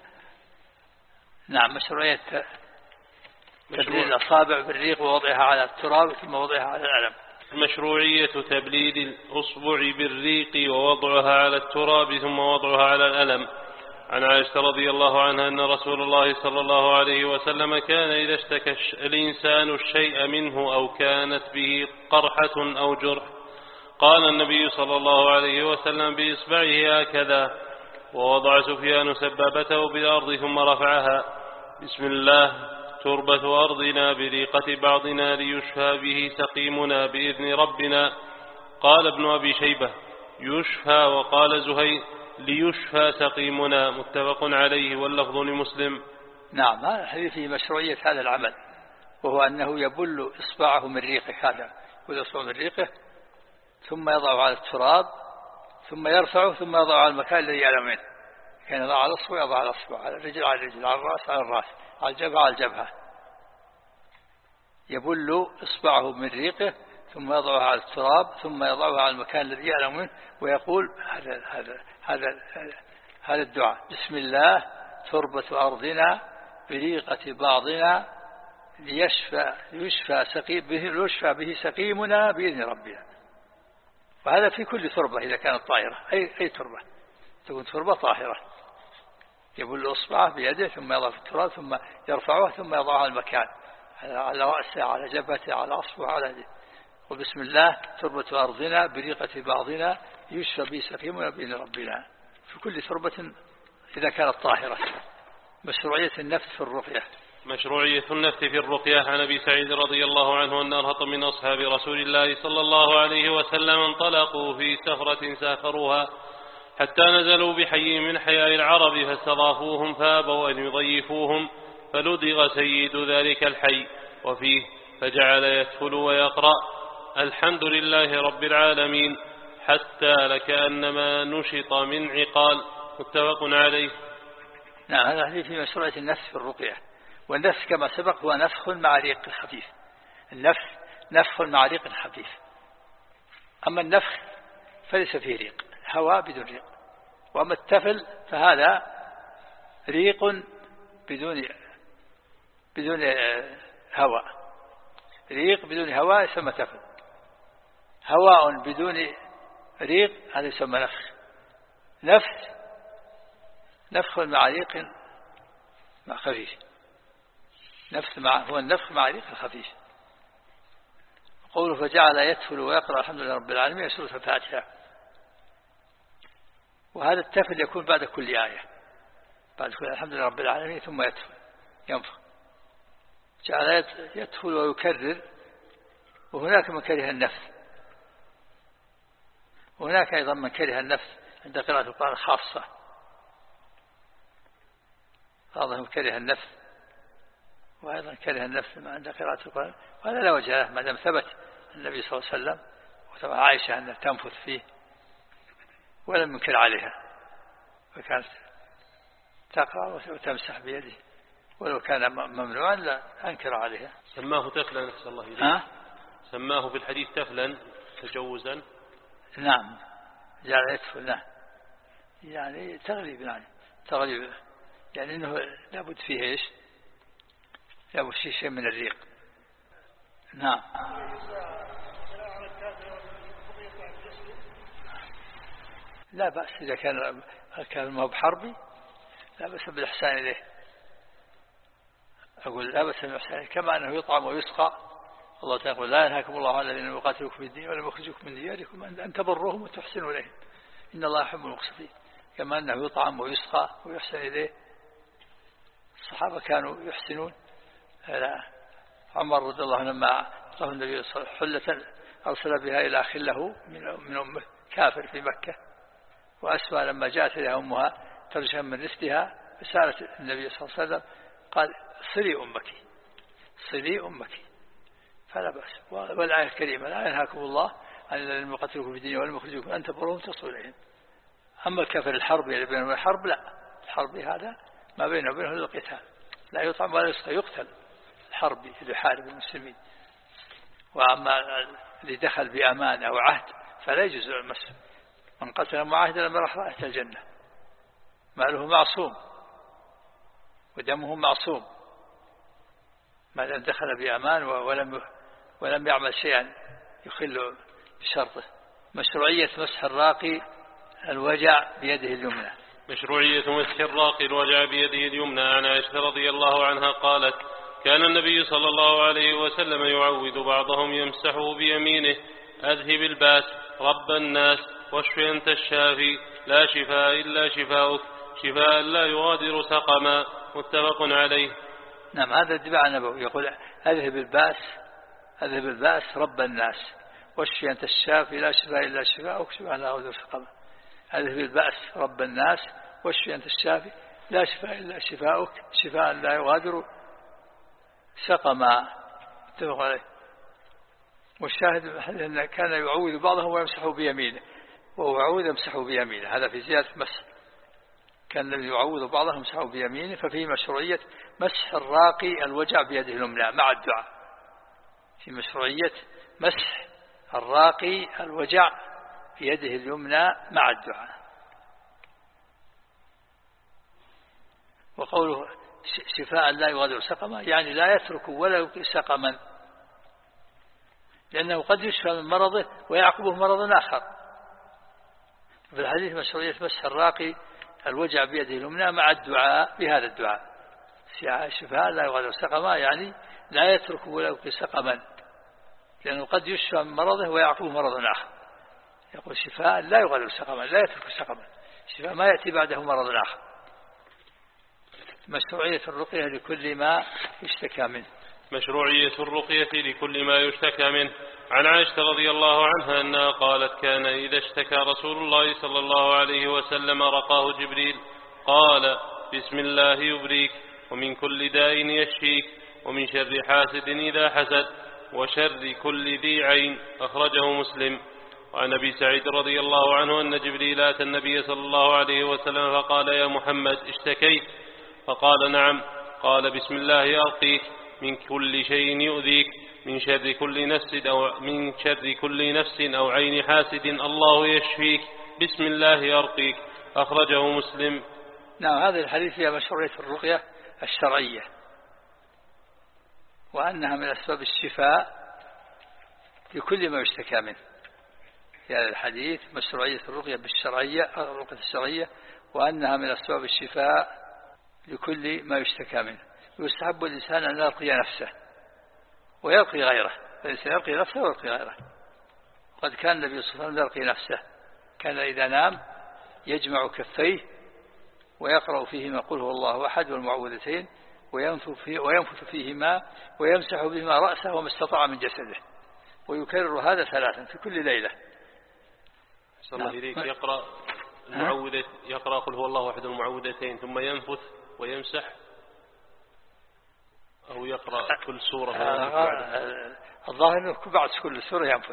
نعم. مشروعية تبليل الأصابع بالريق ووضعها على التراب ثم وضعها على الألم. مشروعية تبليل الأصبع بالريق ووضعها على التراب ثم وضعها على الألم. عن عائشة رضي الله عنها أن رسول الله صلى الله عليه وسلم كان إذا اشتكى الإنسان الشيء منه أو كانت به قرحة أو جرح قال النبي صلى الله عليه وسلم بإصبعه هكذا، ووضع سفيان سبابته بالأرض ثم رفعها: بسم الله تربة أرضنا بريقة بعضنا ليشفى به سقيمنا بإذن ربنا. قال ابن أبي شيبة: يشفى، وقال زهير: ليشفى سقيمنا. متفق عليه، واللفظ لمسلم. نعم. هذا الحديث في مشروعية هذا العمل، وهو أنه يبل إصبعه من ريقه، هذا يبل إصبعه من ريقه ثم يضعه على التراب ثم يرفعه ثم يضعه على المكان الذي يعلم منه. كان يضع على الأصبع يضع على الأصبع، على الرجل على الرجل، على الرأس على الرأس، على الجبهة على الجبهة. يبل إصبعه من ريقه ثم يضعها على التراب ثم يضعها على المكان الذي يعلم منه، ويقول هذا هذا هذا هذا الدعاء: بسم الله تربة أرضنا بريقة بعضنا ليشفى ليشفى سقيم به ليشفى به سقيمنا بإذن ربنا. وهذا في كل تربة إذا كانت طاهرة، أي أي تربة تكون تربة طاهرة. يبل إصبعه بيده ثم يضع في التراب ثم يرفعه ثم يضعه على المكان، على رأسه على جبهته على أصبعه على يده. وبسم الله تربة أرضنا بريقة بعضنا يشفى به سقيمنا بإذن ربنا، في كل تربة إذا كانت طاهرة. مشروعية النفث في الرقية. مشروعية النفث في الرقية. عن أبي سعيد رضي الله عنه أن أرهط من أصحاب رسول الله صلى الله عليه وسلم انطلقوا في سفرة سافروها حتى نزلوا بحي من حياء العرب فاستضافوهم فابوا أن يضيفوهم، فلدغ سيد ذلك الحي. وفيه فجعل يتفل ويقرأ الحمد لله رب العالمين حتى لكأنما نشط من عقال، متفق عليه. نعم، هذا حديث في مشروعية النفس في الرقية. والنفس كما سبق هو نفخ مع ريق خفيف، النفس نفخ مع ريق خفيف. أما النفخ فليس فيه ريق، هواء بدون ريق. وأما التفل فهذا ريق بدون بدون هواء، ريق بدون هواء يسمى تفل. هواء بدون ريق هذا يسمى نفخ. نفس نفخ مع ريق مع خفيف، نفس مع هو النفخ مع ريق خفيف. قوله فجعل يتفل ويقرأ الحمد لله رب العالمين سورة الفاتحة. وهذا التفل يكون بعد كل آية، بعد كل الحمد لله رب العالمين ثم يتفل ينفخ. جعل يتفل ويكرر. وهناك من كره النفس، وهناك أيضا من كره النفس عند قراءة القرآن خاصة، بعضهم كره النفس وأيضا كره النفس عند قراءة القرآن، وهذا لا وجه له ما دام ثبت النبي صلى الله عليه وسلم وطبعا عائشة أنها تنفث فيه ولم ينكر عليها، فكانت تقرأ وتمسح بيده، ولو كان ممنوعا لا أنكر عليها. سماه تفلا نفس الله إليه، سماه في الحديث تفلا تجوزا. نعم، جعل يتفل. نعم، يعني تغليب، يعني تغليب، يعني إنه لابد فيه إيش، لابد فيه شيء من الريق. نعم. لا بأس إذا كان كان الموب حربي لا بأس بالإحسان إليه. أقول لا بأس بالإحسان، كما أنه يطعم ويسقى. الله تعالى يقول لا ينهاكم الله عن الذين يقاتلوكم في الدين ولم يخرجوكم من دياركم أن تبروهم وتحسنوا إليهم إن الله يحب المقسطين. كما أنه يطعم ويسقى ويحسن إليه. الصحابة كانوا يحسنون. عمر رضي الله عنه لما أعطاه النبي صلى الله عليه وسلم حلة أرسل بها إلى أخ له من أمه كافر في مكة، وأسوأ لما جاءت إليها أمها ترجم من رفدها فسألت النبي صلى الله عليه وسلم قال صلي أمك صلي أمك، فلا بأس. والآية الكريمة لا ينهاكم الله عن الذين يقاتلوكم في الدين ولم يخرجوكم أن تبروهم تصلوا إليهم. أما الكافر الحرب اللي بينه الحرب لا، الحرب هذا ما بينه وبينه إلا القتال، لا يطعم ولا يسقى، يقتل الحرب إذا حارب المسلمين. وأما اللي دخل بأمان أو عهد فلا يجوز المس. من قتل معاهدا لم يرح رائحة الجنة. ماله معصوم ودمه معصوم ما دام دخل بأمان ولم ولم يعمل شيئا يخل بشرطه. مشروعية مسح الراقي الوجع بيده اليمنى. مشروعية مسح الراقي الوجع بيده اليمنى. عن عائشة رضي الله عنها قالت كان النبي صلى الله عليه وسلم يعود بعضهم يمسحه بيمينه أذهب الباس رب الناس واشف أنت الشافي لا شفاء إلا شفاؤك شفاء لا يغادر سقما، متفق عليه. نعم، هذا الدفاع النبوي يقول أذهب الباس أذهب الباس رب الناس واشف أنت الشافي لا شفاء إلا شفاؤك شفاء لا يغادر سقما. أذهب الباس رب الناس واشف أنت الشافي لا شفاء إلا شفاؤك شفاء لا يغادر سقما، متفق عليه. والشاهد أن كان يعوذ بعضهم ويمسحه بيمينه، وهو يعوذ يمسحه بيمينه، هذا في زيادة مسح. كان الذي يعوذ بعضهم يمسحه بيمينه، ففيه مشروعية مسح الراقي الوجع بيده اليمنى مع الدعاء. في مشروعية مسح الراقي الوجع بيده اليمنى مع الدعاء. وقوله شفاء لا يغادر سقما يعني لا يترك ولا يبقي سقما، لأنه قد يشفى من مرضه ويعقبه مرض آخر. في الحديث مشروعية مسح الراقي الوجع بيده اليمنى مع الدعاء بهذا الدعاء شفاء لا يغادر سقما يعني لا يترك ولا يبقي سقما، لأنه قد يشفى من مرضه ويعقبه مرض آخر. يقول شفاء لا يغادر سقما لا يترك سقما، شفاء ما يأتي بعده مرض آخر. مشروعية الرقية لكل ما يشتكى منه. مشروعية الرقية لكل ما يشتكى منه. عن عائشة رضي الله عنها أنها قالت كان إذا اشتكى رسول الله صلى الله عليه وسلم رقاه جبريل قال بسم الله يبريك ومن كل داء يشفيك ومن شر حاسد إذا حسد وشر كل ذي عين. أخرجه مسلم. وعن أبي سعيد رضي الله عنه أن جبريل أتى النبي صلى الله عليه وسلم فقال يا محمد اشتكيت؟ فقال نعم. قال بسم الله أرقيك من كل شيء يؤذيك من شر كل نفس أو من شر كل نفس أو عين حاسد الله يشفيك بسم الله أرقيك. أخرجه مسلم. نعم. هذه الحديث فيها مشروعية الرقية الشرعية وأنها من أسباب الشفاء لكل ما يشتكى منه. في هذا الحديث مشروعية الرقية بالشرعية الرقية الشرعية وأنها من أسباب الشفاء لكل ما يشتكى منه. يستحب الإنسان أن يرقي نفسه ويرقي غيره، فالإنسان يرقي نفسه ويرقي غيره. قد كان النبي صلى الله عليه وسلم يرقي نفسه، كان إذا نام يجمع كفيه ويقرأ فيهما قل هو الله أحد والمعوذتين وينفث فيهما ويمسح بهما رأسه وما استطاع من جسده، ويكرر هذا ثلاثا في كل ليلة. صلى الله عليه يقرأ المعوذة يقرأ قل هو الله أحد المعوذتين ثم ينفث ويمسح، أو يقرأ كل سورة الظاهر أنه بعد كل سورة ينفث،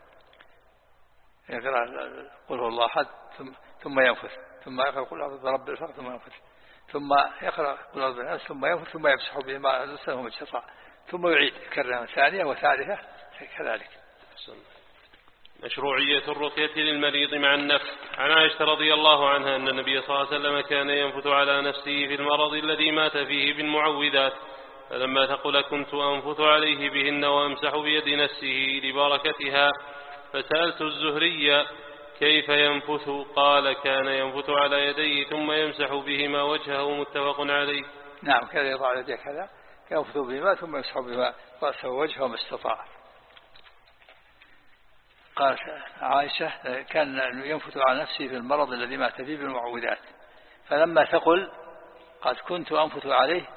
يقرأ قل هو الله أحد ثم ينفث ثم يقرأ قل أعوذ برب الفلق ثم ينفث ثم يقرأ قل أعوذ بالناس ثم ينفث ثم يمسح بما نفسه ما استطاع ثم يعيد يكررها ثانية وثالثة كذلك. مشروعية الرقية للمريض مع النفس. عن عائشة رضي الله عنها أن النبي صلى الله عليه وسلم كان ينفث على نفسه في المرض الذي مات فيه بالمعوذات، فلما ثقل كنت أنفث عليه بهن وأمسح بيد نفسه لبركتها، فسألت الزهري كيف ينفث؟ قال كان ينفث على يديه ثم يمسح بهما وجهه. متفق عليه. نعم. كان يضع يديه كذا ينفث بهما ثم يمسح بهما رأسه ووجهه ما استطاع. قالت عائشة كان ينفث على نفسه في المرض الذي مات فيه بالمعوذات، فلما ثقل قد كنت أنفث عليه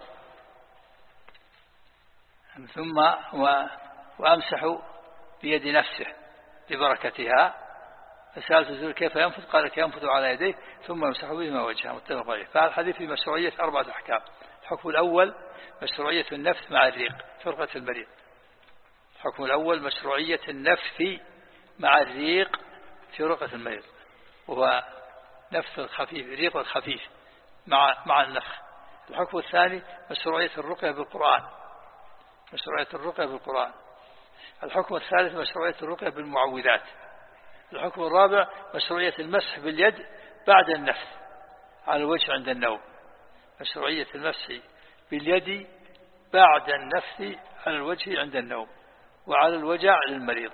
ثم وأمسح بيد نفسه لبركتها، فسألت الزهري كيف ينفث؟ قال ينفث على يديه ثم يمسح بهما وجهه. متفق عليه. فهذا الحديث في مشروعية أربعة أحكام. الحكم الأول مشروعية النفث مع الريق في رقية المريض. الحكم الأول مشروعية النفث مع الريق في رقية المريض، وهو نفث الخفيف الريق الخفيف مع مع النفخ. الحكم الثاني مشروعية الرقية بالقرآن مشروعية الرقية بالقرآن. الحكم الثالث مشروعية الرقية بالمعوذات. الحكم الرابع مشروعية المسح باليد بعد النفث على الوجه عند النوم. مشروعية المسح باليد بعد النفث على الوجه عند النوم وعلى الوجع للمريض،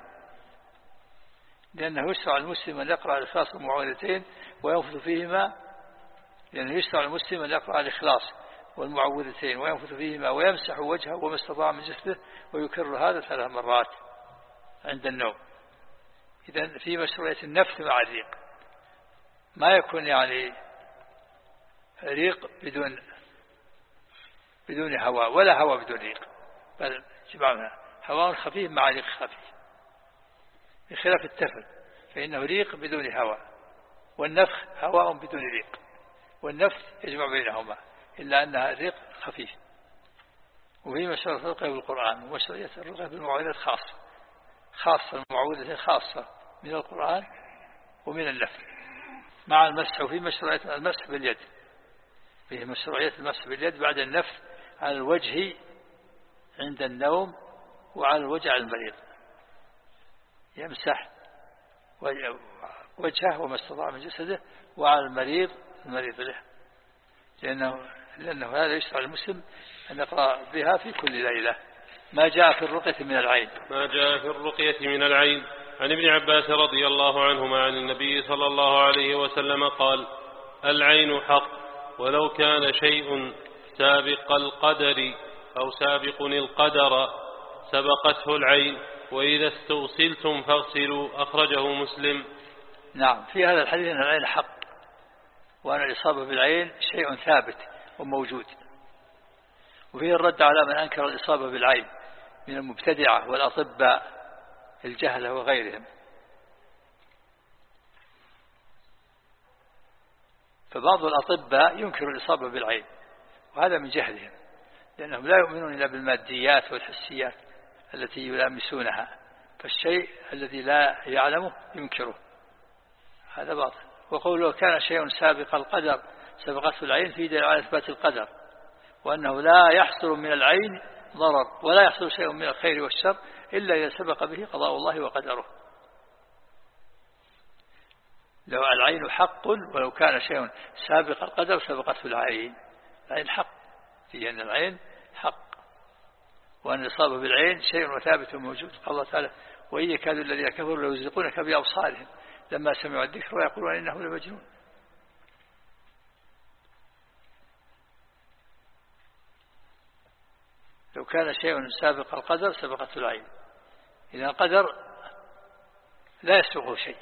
لأنه يشرع المسلم أن يقرأ الإخلاص والمعوذتين وينفث فيهما، لأنه يشرع المسلم أن يقرأ الإخلاص والمعوذتين وينفث فيهما ويمسح وجهه وما استطاع من جسده ويكرر هذا ثلاث مرات عند النوم. إذن في مشروعية النفث مع الريق، ما يكون يعني ريق بدون بدون هواء ولا هواء بدون ريق، بل جمعنا هواء خفيف مع ريق خفيف، بخلاف التفل فإنه ريق بدون هواء، والنفخ هواء بدون ريق، والنفث يجمع بينهما إلا أنها ريق خفيف. وهي مشروعية الرقية بالقرآن ومشروعية الرقية بالمعوذات خاصة خاصة المعوذة خاصة من القرآن ومن النفث مع المسح. وفي مشروعية المسح باليد، فيه مشروعية المسح باليد بعد النفث على الوجه عند النوم وعلى الوجع المريض، يمسح وجهه وما استطاع من جسده وعلى المريض المريض له، لأنه, لأنه هذا يشرع المسلم أن يقرأ بها في كل ليلة. ما جاء في الرقية من العين ما جاء في الرقية من العين. عن ابن عباس رضي الله عنهما عن النبي صلى الله عليه وسلم قال العين حق، ولو كان شيء سابق القدر أو سابق القدر سبقته العين، وإذا استوصلتم فاغسلوا. أخرجه مسلم. نعم. في هذا الحديث أن العين حق، وأن الإصابة بالعين شيء ثابت وموجود، وفيه الرد على من أنكر الإصابة بالعين من المبتدعة والأطباء الجهلة وغيرهم. فبعض الأطباء ينكر الإصابة بالعين، وهذا من جهلهم، لأنهم لا يؤمنون إلا بالماديات والحسيات التي يلامسونها، فالشيء الذي لا يعلمه ينكره، هذا باطل. وقوله كان شيء سابق القدر سبقته العين في دليل على إثبات القدر، وأنه لا يحصل من العين ضرر ولا يحصل شيء من الخير والشر إلا إذا سبق به قضاء الله وقدره. لو العين حق ولو كان شيء سابق القدر سبقته العين، العين حق، في أن العين حق، وأن الإصابة بالعين شيء وثابت موجود. قال الله تعالى وإن يكاد الذين كفروا ليزلقونك بأبصارهم لما سمعوا الذكر ويقولون إنه لمجنون. لو كان شيء سابق القدر سبقته العين، إذا القدر لا يسبقه شيء،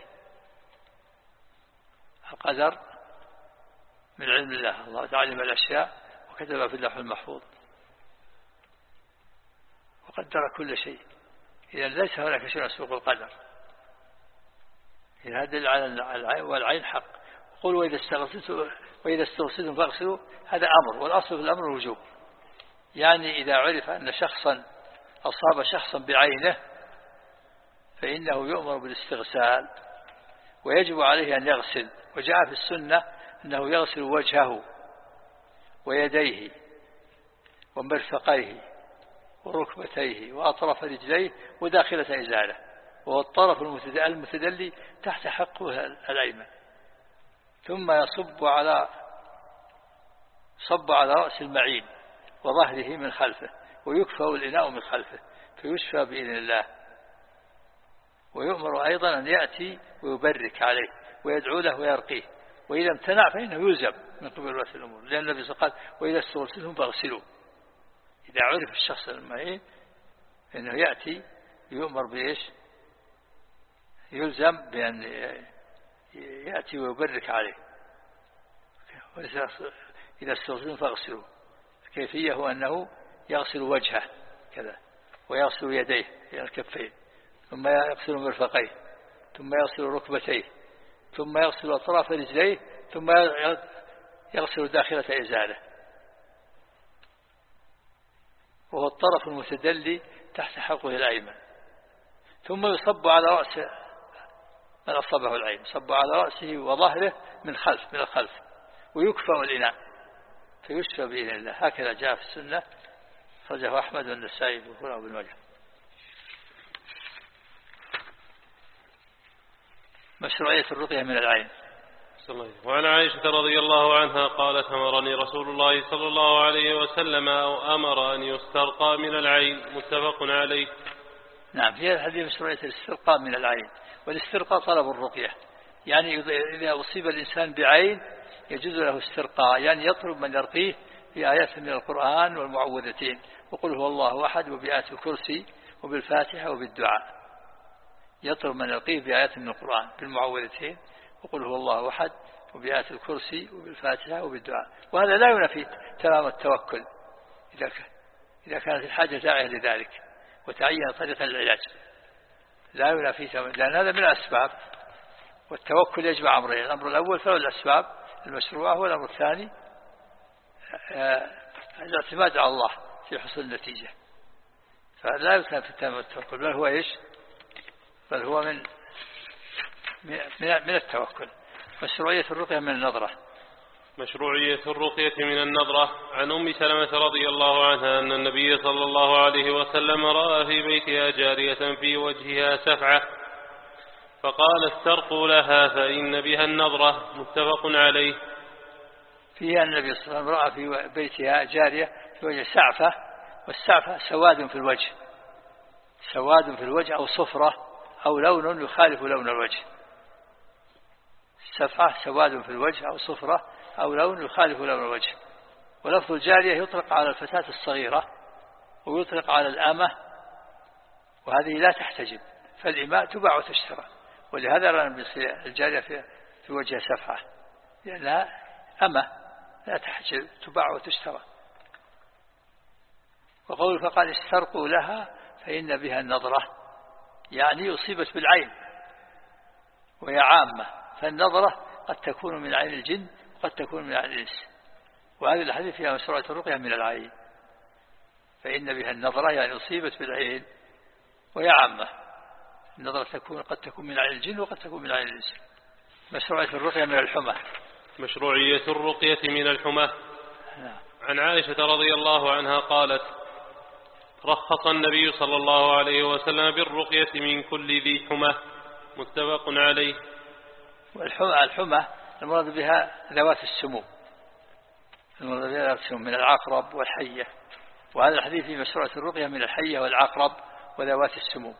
القدر من علم الله، الله تعلم الأشياء وكتبها في اللوح المحفوظ وقدر كل شيء، إذا ليس هناك شيء يسبق القدر. إذا هذا على العين، والعين حق. قل وإذا استغسلتم وإذا استغسلتم فاغسلوا، هذا أمر، والأصل في الأمر الوجوب، يعني إذا عرف أن شخصا أصاب شخصا بعينه فإنه يؤمر بالاستغسال ويجب عليه أن يغسل. وجاء في السنة أنه يغسل وجهه ويديه ومرفقيه وركبتيه وأطراف رجليه وداخلة إزاله، وهو الطرف المتدلي تحت حقه الأيمن، ثم يصب على صب على رأس المعين وظهره من خلفه، ويكفى الإناء من خلفه فيشفى بإذن الله. ويؤمر أيضا أن يأتي ويبرك عليه ويدعو له ويرقيه، وإذا امتنع فإنه يلزم من قبل ولاة الأمور، لأن النبي صلى الله عليه وسلم قال وإذا استغسلتم فاغسلوا. إذا عرف الشخص المعين أنه يأتي يؤمر بإيش؟ يلزم بأن يأتي ويبرك عليه. إذا استغسلتم فاغسلوا، الكيفية هو أنه يغسل وجهه كذا، ويغسل يديه إلى الكفين، ثم يغسل مرفقيه، ثم يغسل ركبتيه، ثم يغسل أطراف رجليه، ثم يغسل داخلة إزاله، وهو الطرف المتدلي تحت حقه الأيمن، ثم يصب على رأس من أصابه العين، يصب على رأسه وظهره من خلف من الخلف ويكفى الإناء فيشفى بإذن الله. هكذا جاء في السنة، خرجه أحمد والنسائي وابن ماجه. مشروعية الرقية من العين. وعن عائشة رضي الله عنها قالت أمرني رسول الله صلى الله عليه وسلم أو أمر أن يسترقى من العين، متفق عليه. نعم، في هذا الحديث مشروعية الاسترقاء من العين، والاسترقاء طلب الرقية، يعني إذا أصيب الإنسان بعين يجوز له استرقاء، يعني يطلب من يرقيه بآيات من القرآن والمعوذتين، وقل هو الله أحد وبآيات الكرسي وبالفاتحة وبالدعاء. يطلب من يرقيه بآيات من القرآن بالمعوذتين وقل هو الله أحد وبآيات الكرسي وبالفاتحة وبالدعاء. وهذا لا ينافي تمام التوكل إذا إذا كانت الحاجة داعية لذلك وتعين طريقة العلاج، لا ينافي تمام، لأن هذا من الأسباب، والتوكل يجمع أمرين، الأمر الأول فهو الأسباب المشروعة، والأمر الثاني الاعتماد على الله في حصول النتيجة. فلا ينافي تمام التوكل، بل هو إيش؟ بل هو من من التوكل. مشروعية الرقية من النظرة. مشروعية الرقية من النظرة. عن أم سلمة رضي الله عنها أن النبي صلى الله عليه وسلم رأى في بيتها جارية في وجهها سفعة، فقال استرقوا لها فإن بها النظرة، متفق عليه. فيها النبي صلى الله عليه وسلم رأى في بيتها جارية في وجه سعفة، والسعفة سواد في الوجه، سواد في الوجه أو صفرة أو لون يخالف لون الوجه. السفعة سواد في الوجه أو صفرة أو لون يخالف لون الوجه. ولفظ الجارية يطلق على الفتاة الصغيرة ويطلق على الأمة، وهذه لا تحتجب، فالإماء تباع وتشترى، ولهذا رأى الجارية في, في وجه سفعة، لأنها أمة لا تحتجب، تباع وتشترى. وقول فقال استرقوا لها فإن بها النظرة، يعني أصيبت بالعين وهي عامة، فالنظرة قد تكون من عين الجن وقد تكون من عين الإنس، وهذه الحديث فيها مشروعة الرقية من العين، فإن بها النظرة يعني أصيبت بالعين وهي عامة، النظرة تكون قد تكون من عين الجن وقد تكون من عين الإنس. مشروعية الرقية من الحمى. مشروعية الرقية من الحمى. عن عائشة رضي الله عنها قالت رخص النبي صلى الله عليه وسلم بالرقية من كل ذي حمى، متفق عليه. والحمى الحمى المراد بها ذوات السموم، المراد بها ذوات السموم من العقرب والحية، وهذا الحديث في مشروعية الرقية من الحية والعقرب وذوات السموم،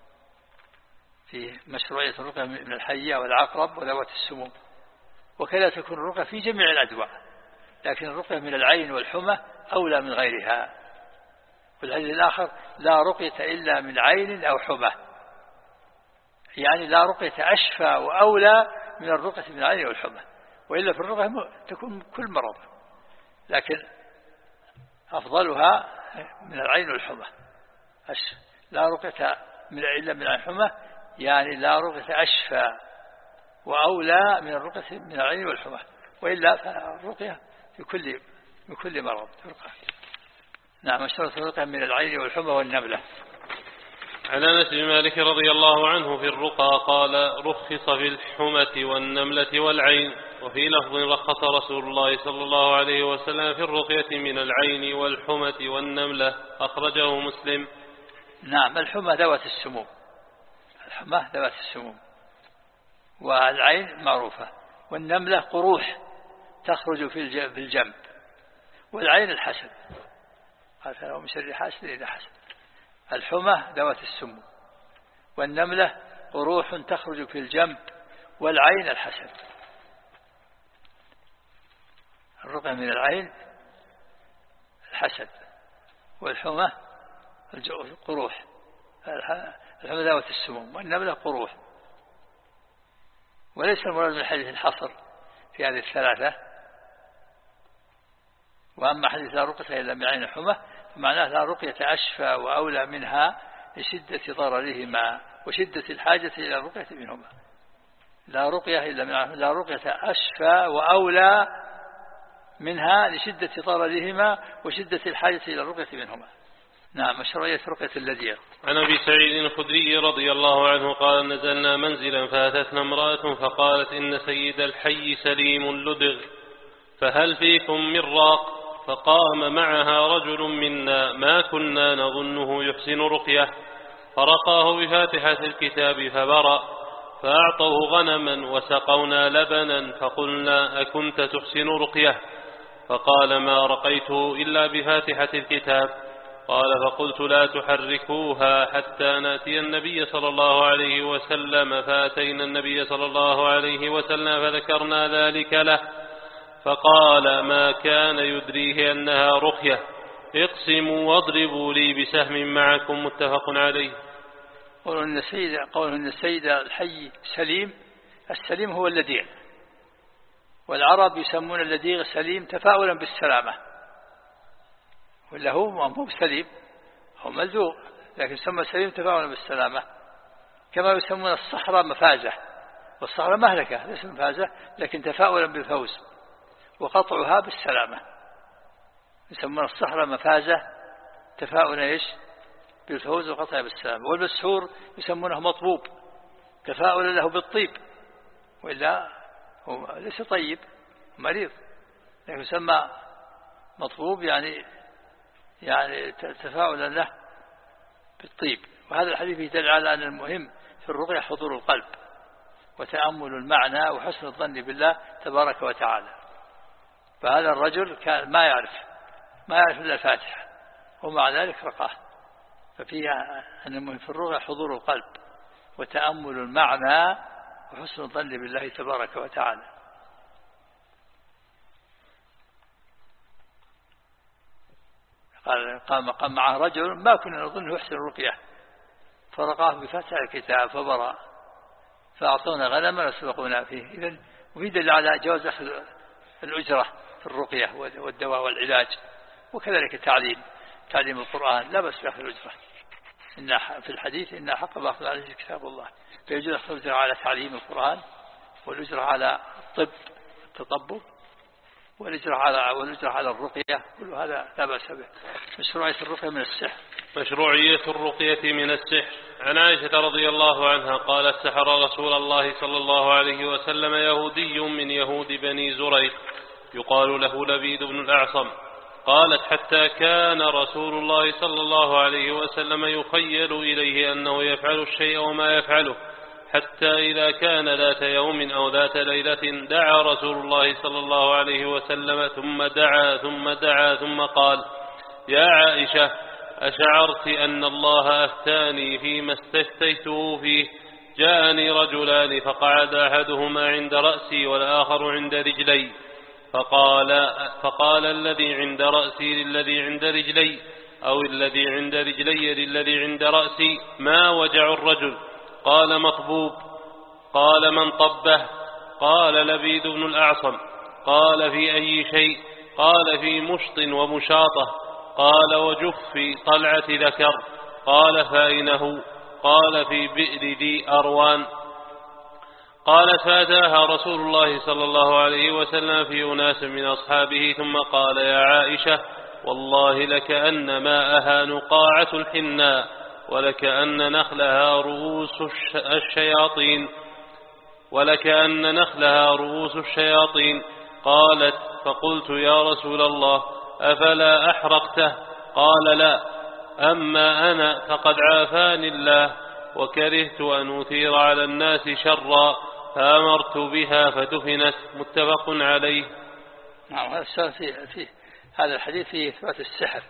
في مشروعية الرقية من الحية والعقرب وذوات السموم. وكذا تكون الرقية في جميع الأدواء، لكن الرقية من العين والحمى أولى من غيرها. والحديث الآخر لا رقية إلا من عين أو حمى، يعني لا رقية أشفى وأولى من الرقية من العين والحمى، وإلا في الرقية تكون كل مرض، لكن أفضلها من العين والحمى. لا رقية إلا من العين والحمى يعني لا رقية أشفى وأولى من الرقية من العين والحمى، وإلا فالرقية في كل من كل مرض رقية. نعم. اشترط الرقية من العين والحمى والنملة. عن أنس بن مالك رضي الله عنه في الرقى قال رخص في الحمى والنملة والعين، وفي لفظ رخص رسول الله صلى الله عليه وسلم في الرقية من العين والحمى والنملة، أخرجه مسلم. نعم. الحمى ذوات السموم، الحمى ذوات السموم، والعين معروفة، والنملة قروح تخرج في الجنب، والعين الحسد، قال فلو من شر حاسد إذا حسد. الحمى ذوات السموم، والنملة قروح تخرج في الجنب، والعين الحسد. الرقية من العين الحسد، والحمى القروح. الحمى ذوات السموم والنملة قروح. وليس المراد من الحديث الحصر في هذه الثلاثة. وأما حديث لا رقية إلا من عين الحمى فمعناه لا رقية أشفى وأولى منها لشدة ضررهما وشدة الحاجة إلى الرقية منهما. لا رقية إلا من عين، لا رقية أشفى وأولى منها لشدة ضررهما وشدة الحاجة إلى الرقية منهما. نعم. مشروعية رقية اللديغ. عن أبي سعيد الخدري رضي الله عنه قال نزلنا منزلا فأتتنا امرأة فقالت إن سيد الحي سليم لدغ فهل فيكم من راق؟ فقام معها رجل منا ما كنا نظنه يحسن رقيه، فرقاه بفاتحة الكتاب فبرأ، فأعطوه غنما وسقونا لبنا، فقلنا أكنت تحسن رقيه؟ فقال ما رقيته إلا بفاتحة الكتاب. قال فقلت لا تحركوها حتى نأتي النبي صلى الله عليه وسلم، فأتينا النبي صلى الله عليه وسلم فذكرنا ذلك له، فقال ما كان يدريه أنها رقية، اقسموا واضربوا لي بسهم معكم، متفق عليه. قوله إن السيد قوله إن السيد الحي سليم، السليم هو اللديغ، والعرب يسمون اللديغ سليم تفاؤلا بالسلامة، ولا هو مو سليم، هو ملدوغ لكن يسمى سليم تفاؤلا بالسلامة. كما يسمون الصحراء مفازة، والصحراء مهلكة ليس مفازة لكن تفاؤلا بالفوز وقطعها بالسلامة. يسمون الصحراء مفازة تفاؤلا إيش بالفوز وقطعها بالسلامة. والمسحور يسمونه مطبوب تفاؤلا له بالطيب، وإلا هو ليس طيب مريض، لكن يسمى مطبوب يعني يعني تفاؤلا له بالطيب. وهذا الحديث يدل على أن المهم في الرقية حضور القلب وتأمل المعنى وحسن الظن بالله تبارك وتعالى. فهذا الرجل كان ما يعرف ما يعرف إلا الفاتحة ومع ذلك رقاه، ففيها أن المهم في الرقية حضور القلب وتأمل المعنى وحسن الظن بالله تبارك وتعالى. قال قام قام معه رجل ما كنا نظن يحسن الرقية، فرقاه بفتح الكتاب فبرأ، فأعطونا غنما وسبقونا فيه. إذن ويدل على جواز أخذ الأجرة في الرقية والدواء والعلاج، وكذلك التعليم. تعليم القرآن لا بأس بأخذ الأجرة. إن في الحديث إن حق ما أخذ عليه كتاب الله، فيجوز أخذ الأجرة على تعليم القرآن، والأجرة على الطب التطبب، والأجرة على والأجرة على الرقية، كل هذا لا بأس به. مشروعية الرقية من السحر. مشروعية الرقية من السحر. عن عائشة رضي الله عنها قالت: سحر رسول الله صلى الله عليه وسلم يهودي من يهود بني زريق يقال له لبيد بن الأعصم. قالت: حتى كان رسول الله صلى الله عليه وسلم يخيل إليه أنه يفعل الشيء وما يفعله، حتى إذا كان ذات يوم أو ذات ليلة دعا رسول الله صلى الله عليه وسلم ثم دعا ثم دعا ثم قال: يا عائشة، أشعرت أن الله أفتاني فيما استفتيته فيه؟ جاءني رجلان فقعد أحدهما عند رأسي والآخر عند رجلي، فقال, فقال الذي عند رأسي للذي عند رجلي، أو الذي عند رجلي للذي عند رأسي: ما وجع الرجل؟ قال: مطبوب. قال: من طبه؟ قال: لبيد بن الأعصم. قال: في أي شيء؟ قال: في مشط ومشاطة. قال: وجف طلعة ذكر. قال: فأينه؟ قال: في بئر ذي أروان. قال: فأتاها رسول الله صلى الله عليه وسلم في أناس من أصحابه ثم قال: يا عائشة، والله لكأن ماءها نقاعة الحناء، ولكأن نخلها رؤوس الشياطين ولكأن نخلها رؤوس الشياطين. قالت: فقلت: يا رسول الله، أفلا أحرقته؟ قال: لا، أما أنا فقد عافاني الله، وكرهت أن أثير على الناس شرا، فأمرت بها فدفنت. متفق عليه. نعم. هذا في, في هذا الحديث فيه إثبات السحر،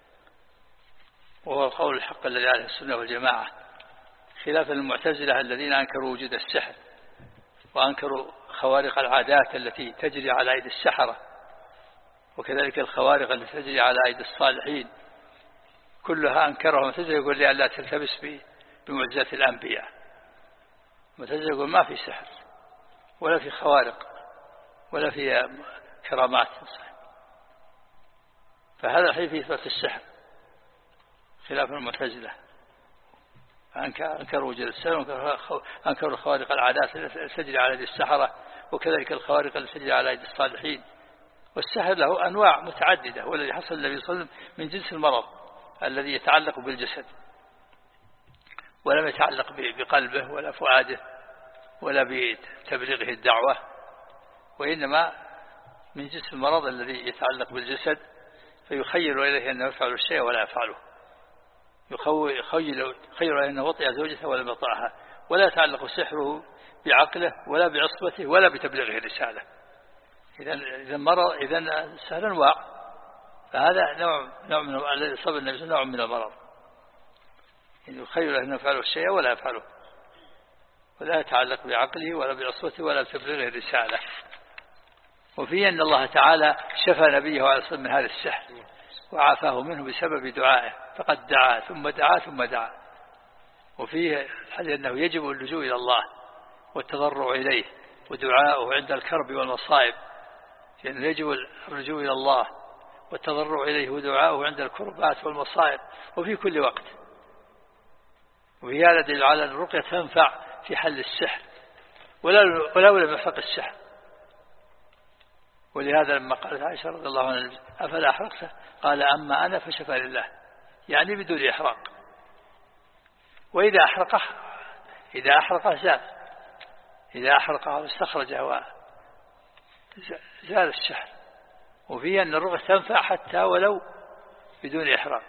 وهو القول الحق الذي عليه السنة والجماعة، خلاف المعتزلة الذين أنكروا وجود السحر وأنكروا خوارق العادات التي تجري على أيدي السحرة، وكذلك الخوارق التي تجري على أيدي الصالحين، كلها أنكرها. المعتزلة يقول لي ألا تلتبس بمعجزات الأنبياء. المعتزلة يقول ما في سحر ولا في خوارق ولا في كرامات، فهذا الحديث فيه إثبات السحر خلاف المعتزلة، أنكروا وجود السحر، أنكروا خوارق العادات التي تجري على يد السحرة، وكذلك الخوارق التي تجري على يد الصالحين. والسحر له أنواع متعددة، والذي حصل النبي صلى الله عليه وسلم من جنس المرض الذي يتعلق بالجسد، ولم يتعلق بقلبه ولا فؤاده ولا بتبليغه الدعوة، وإنما من جنس المرض الذي يتعلق بالجسد، فيخيل إليه أنه يفعل الشيء ولا يفعله، يخيل إليه أنه وطئ زوجته ولم يطعها، ولا يتعلق سحره بعقله ولا بعصبته ولا بتبليغه الرسالة. إذا مرض، إذا السحر أنواع، فهذا نوع نوع من الذي صاب النبي نوع من المرض، يعني يخيل أنه يفعل الشيء ولا يفعله، ولا يتعلق بعقله ولا بعصبته ولا بتبليغه الرسالة. وفيه أن الله تعالى شفى نبيه عليه الصلاة من هذا السحر وعافاه منه بسبب دعائه، فقد دعا ثم دعا ثم دعا. وفيه الحديث أنه يجب اللجوء إلى الله والتضرع إليه ودعاؤه عند الكرب والمصائب، لأنه يجب اللجوء إلى الله والتضرع إليه ودعاؤه عند الكربات والمصائب وفي كل وقت. وفي هذا دليل على أن الرقية تنفع في حل السحر ولا ولا محرق السحر. ولهذا لما قالت عائشة رضي الله عنها: أفلا أحرقته؟ قال: أما أنا فشفى لله، يعني بدون إحراق. وإذا أحرقه إذا أحرقه زال، إذا أحرقه واستخرجه زال السحر. وفيه أن الرقية تنفع حتى ولو بدون إحراق،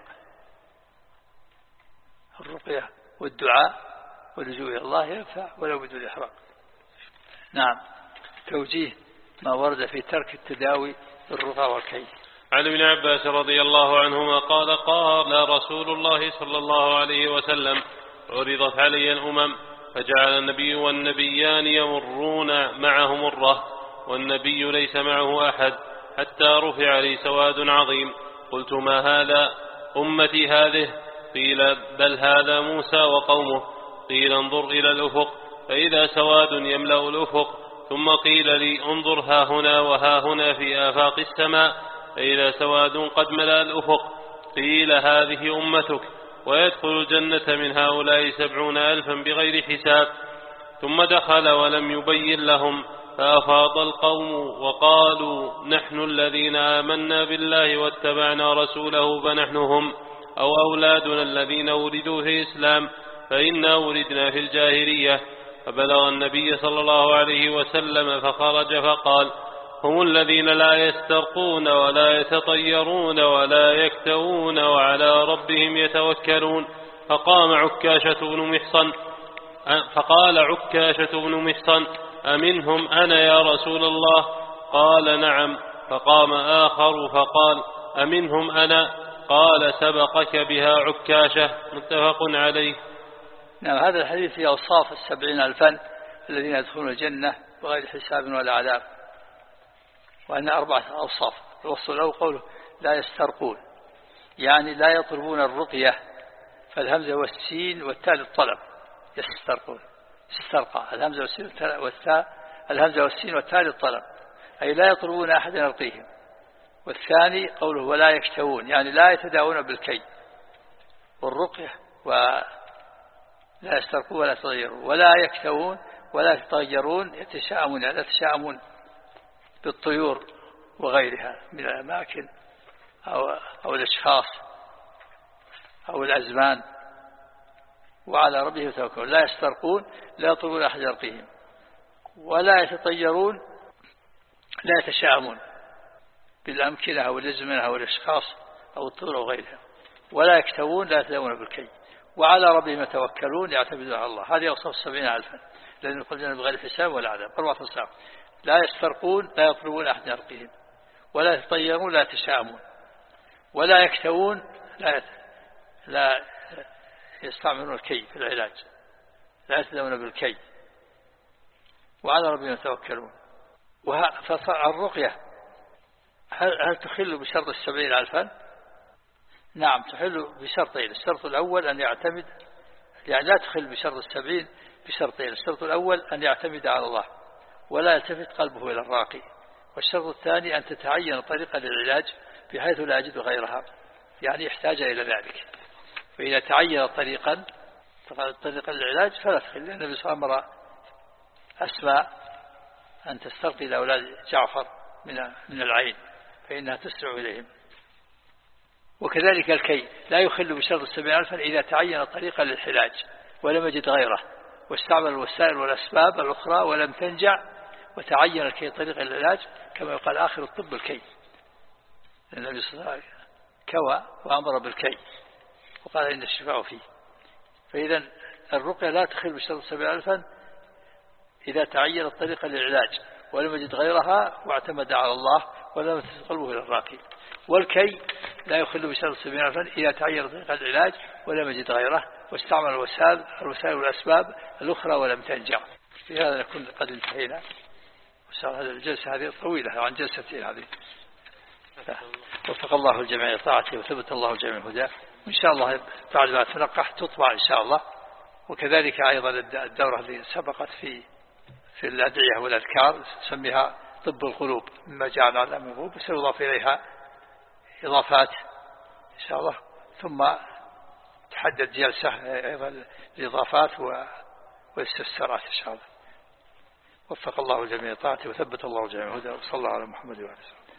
الرقية والدعاء واللجوء إلى الله ينفع ولو بدون إحراق. نعم. توجيه ما ورد في ترك التداوي بالرقى والكي. عن ابن عباس رضي الله عنهما قال: قال رسول الله صلى الله عليه وسلم: عرضت علي الأمم، فجعل النبي والنبيان يمرون معهم الرهط، والنبي ليس معه أحد، حتى رفع لي سواد عظيم. قلت: ما هذا؟ أمتي هذه. قيل: بل هذا موسى وقومه. قيل: انظر إلى الأفق، فإذا سواد يملأ الأفق. ثم قيل لي: انظر ها هنا وها هنا في آفاق السماء، فإذا سواد قد ملأ الأفق. قيل هذه أمتك، ويدخل الجنة من هؤلاء سبعون ألفا بغير حساب. ثم دخل ولم يبين لهم، فأفاض القوم وقالوا نحن الذين آمنا بالله واتبعنا رسوله فنحن هم، أو أولادنا الذين ولدوا في الإسلام فإنا ولدنا في الجاهلية. فبلغ النبي صلى الله عليه وسلم فخرج فقال هم الذين لا يسترقون ولا يتطيرون ولا يكتوون وعلى ربهم يتوكلون. فقام عكاشة بن محصن فقال عكاشة بن محصن أمنهم أنا يا رسول الله؟ قال نعم. فقام آخر فقال أمنهم أنا؟ قال سبقك بها عكاشة. متفق عليه. نعم. هذا الحديث في أوصاف السبعين ألفا الذين يدخلون الجنة بغير حساب ولا عذاب، وأن أربعة أوصاف. الوصف الأول قوله لا يسترقون، يعني لا يطلبون الرقية، فالهمزة والسين والتاء للطلب. يسترقون استرقى، الهمزة والسين والتاء الهمزة والسين والتاء للطلب، أي لا يطلبون أحد يرقيهم. والثاني قوله ولا يكتوون، يعني لا يتداوون بالكي والرقية، ولا يسترقون ولا يتطيرون ولا يكتوون ولا يتطيرون، يتشاءمون يعني يتشاءمون بالطيور وغيرها من الأماكن أو, أو الأشخاص أو الأزمان، وعلى ربهم يتوكلون. لا يسترقون، لا يطلبون أحد يرقيهم، ولا يتطيرون، لا يتشاءمون بالأمكنة أو الأزمنة أو الأشخاص أو الطيور أو غيرها، ولا يكتوون، لا يتداوون بالكي، وعلى ربهم يتوكلون، يعتمدون على الله. هذه أوصاف السبعين ألفا الذين يخرجون بغير حساب ولا عذاب. أربعة أوصاف: لا يسترقون، لا يطلبون أحد يرقيهم، ولا يتطيرون، لا يتشاءمون، ولا يكتوون، لا يت... لا يستعملون الكي في العلاج، لا يتداوون بالكي، وعلى ربهم يتوكلون. فالرقية هل, هل تخل بشرط السبعين ألفا؟ نعم، تحل بشرطين. الشرط الأول أن يعتمد، يعني لا تخل بشرط السبعين بشرطين. الشرط الأول أن يعتمد على الله ولا يلتفت قلبه إلى الراقي، والشرط الثاني أن تتعين طريقة للعلاج بحيث لا يجد غيرها، يعني يحتاج إلى ذلك. فإذا تعين طريقا طريقا للعلاج فلا تخل، لأن النبي صلى الله عليه وسلم أمر أسماء أن تسترقي لأولاد جعفر من من العين فإنها تسرع إليهم. وكذلك الكي لا يخل بشرط السبعين ألفا إذا تعين طريقا للعلاج ولم يجد غيره، واستعمل الوسائل والأسباب الأخرى ولم تنجع، وتعين الكي طريقا للعلاج، كما يقال آخر الطب الكي. النبي صلى الله عليه وسلم كوى وأمر بالكي وقال إن الشفاء فيه. فإذا الرقية لا تخل بشرط السبعين ألفا إذا تعين الطريقة للعلاج ولم يجد غيرها واعتمد على الله ولم يلتفت قلبه إلى الراقي. والكي لا يخل بشرط السبعين ألفا إذا تعين طريقة العلاج ولم يجد غيره، واستعمل الوسائل الوسائل والأسباب الأخرى ولم تنجع. في هذا نكون قد انتهينا، وصار هذه الجلسة هذه طويلة عن جلستين هذه. وفق الله الجميع لطاعته وثبت الله الجميع هداه. إن شاء الله بعد ما تنقح تطبع إن شاء الله. وكذلك أيضا الدورة التي سبقت في في الأدعية والأذكار نسميها طب القلوب، مما جعل على من القلوب، سيضاف إليها إضافات إن شاء الله، ثم تحدد جلسة أيضا الإضافات والاستفسارات إن شاء الله. وفق الله الجميع طاعته وثبت الله الجميع هداه، وصلى الله على محمد وعلى آله وسلم.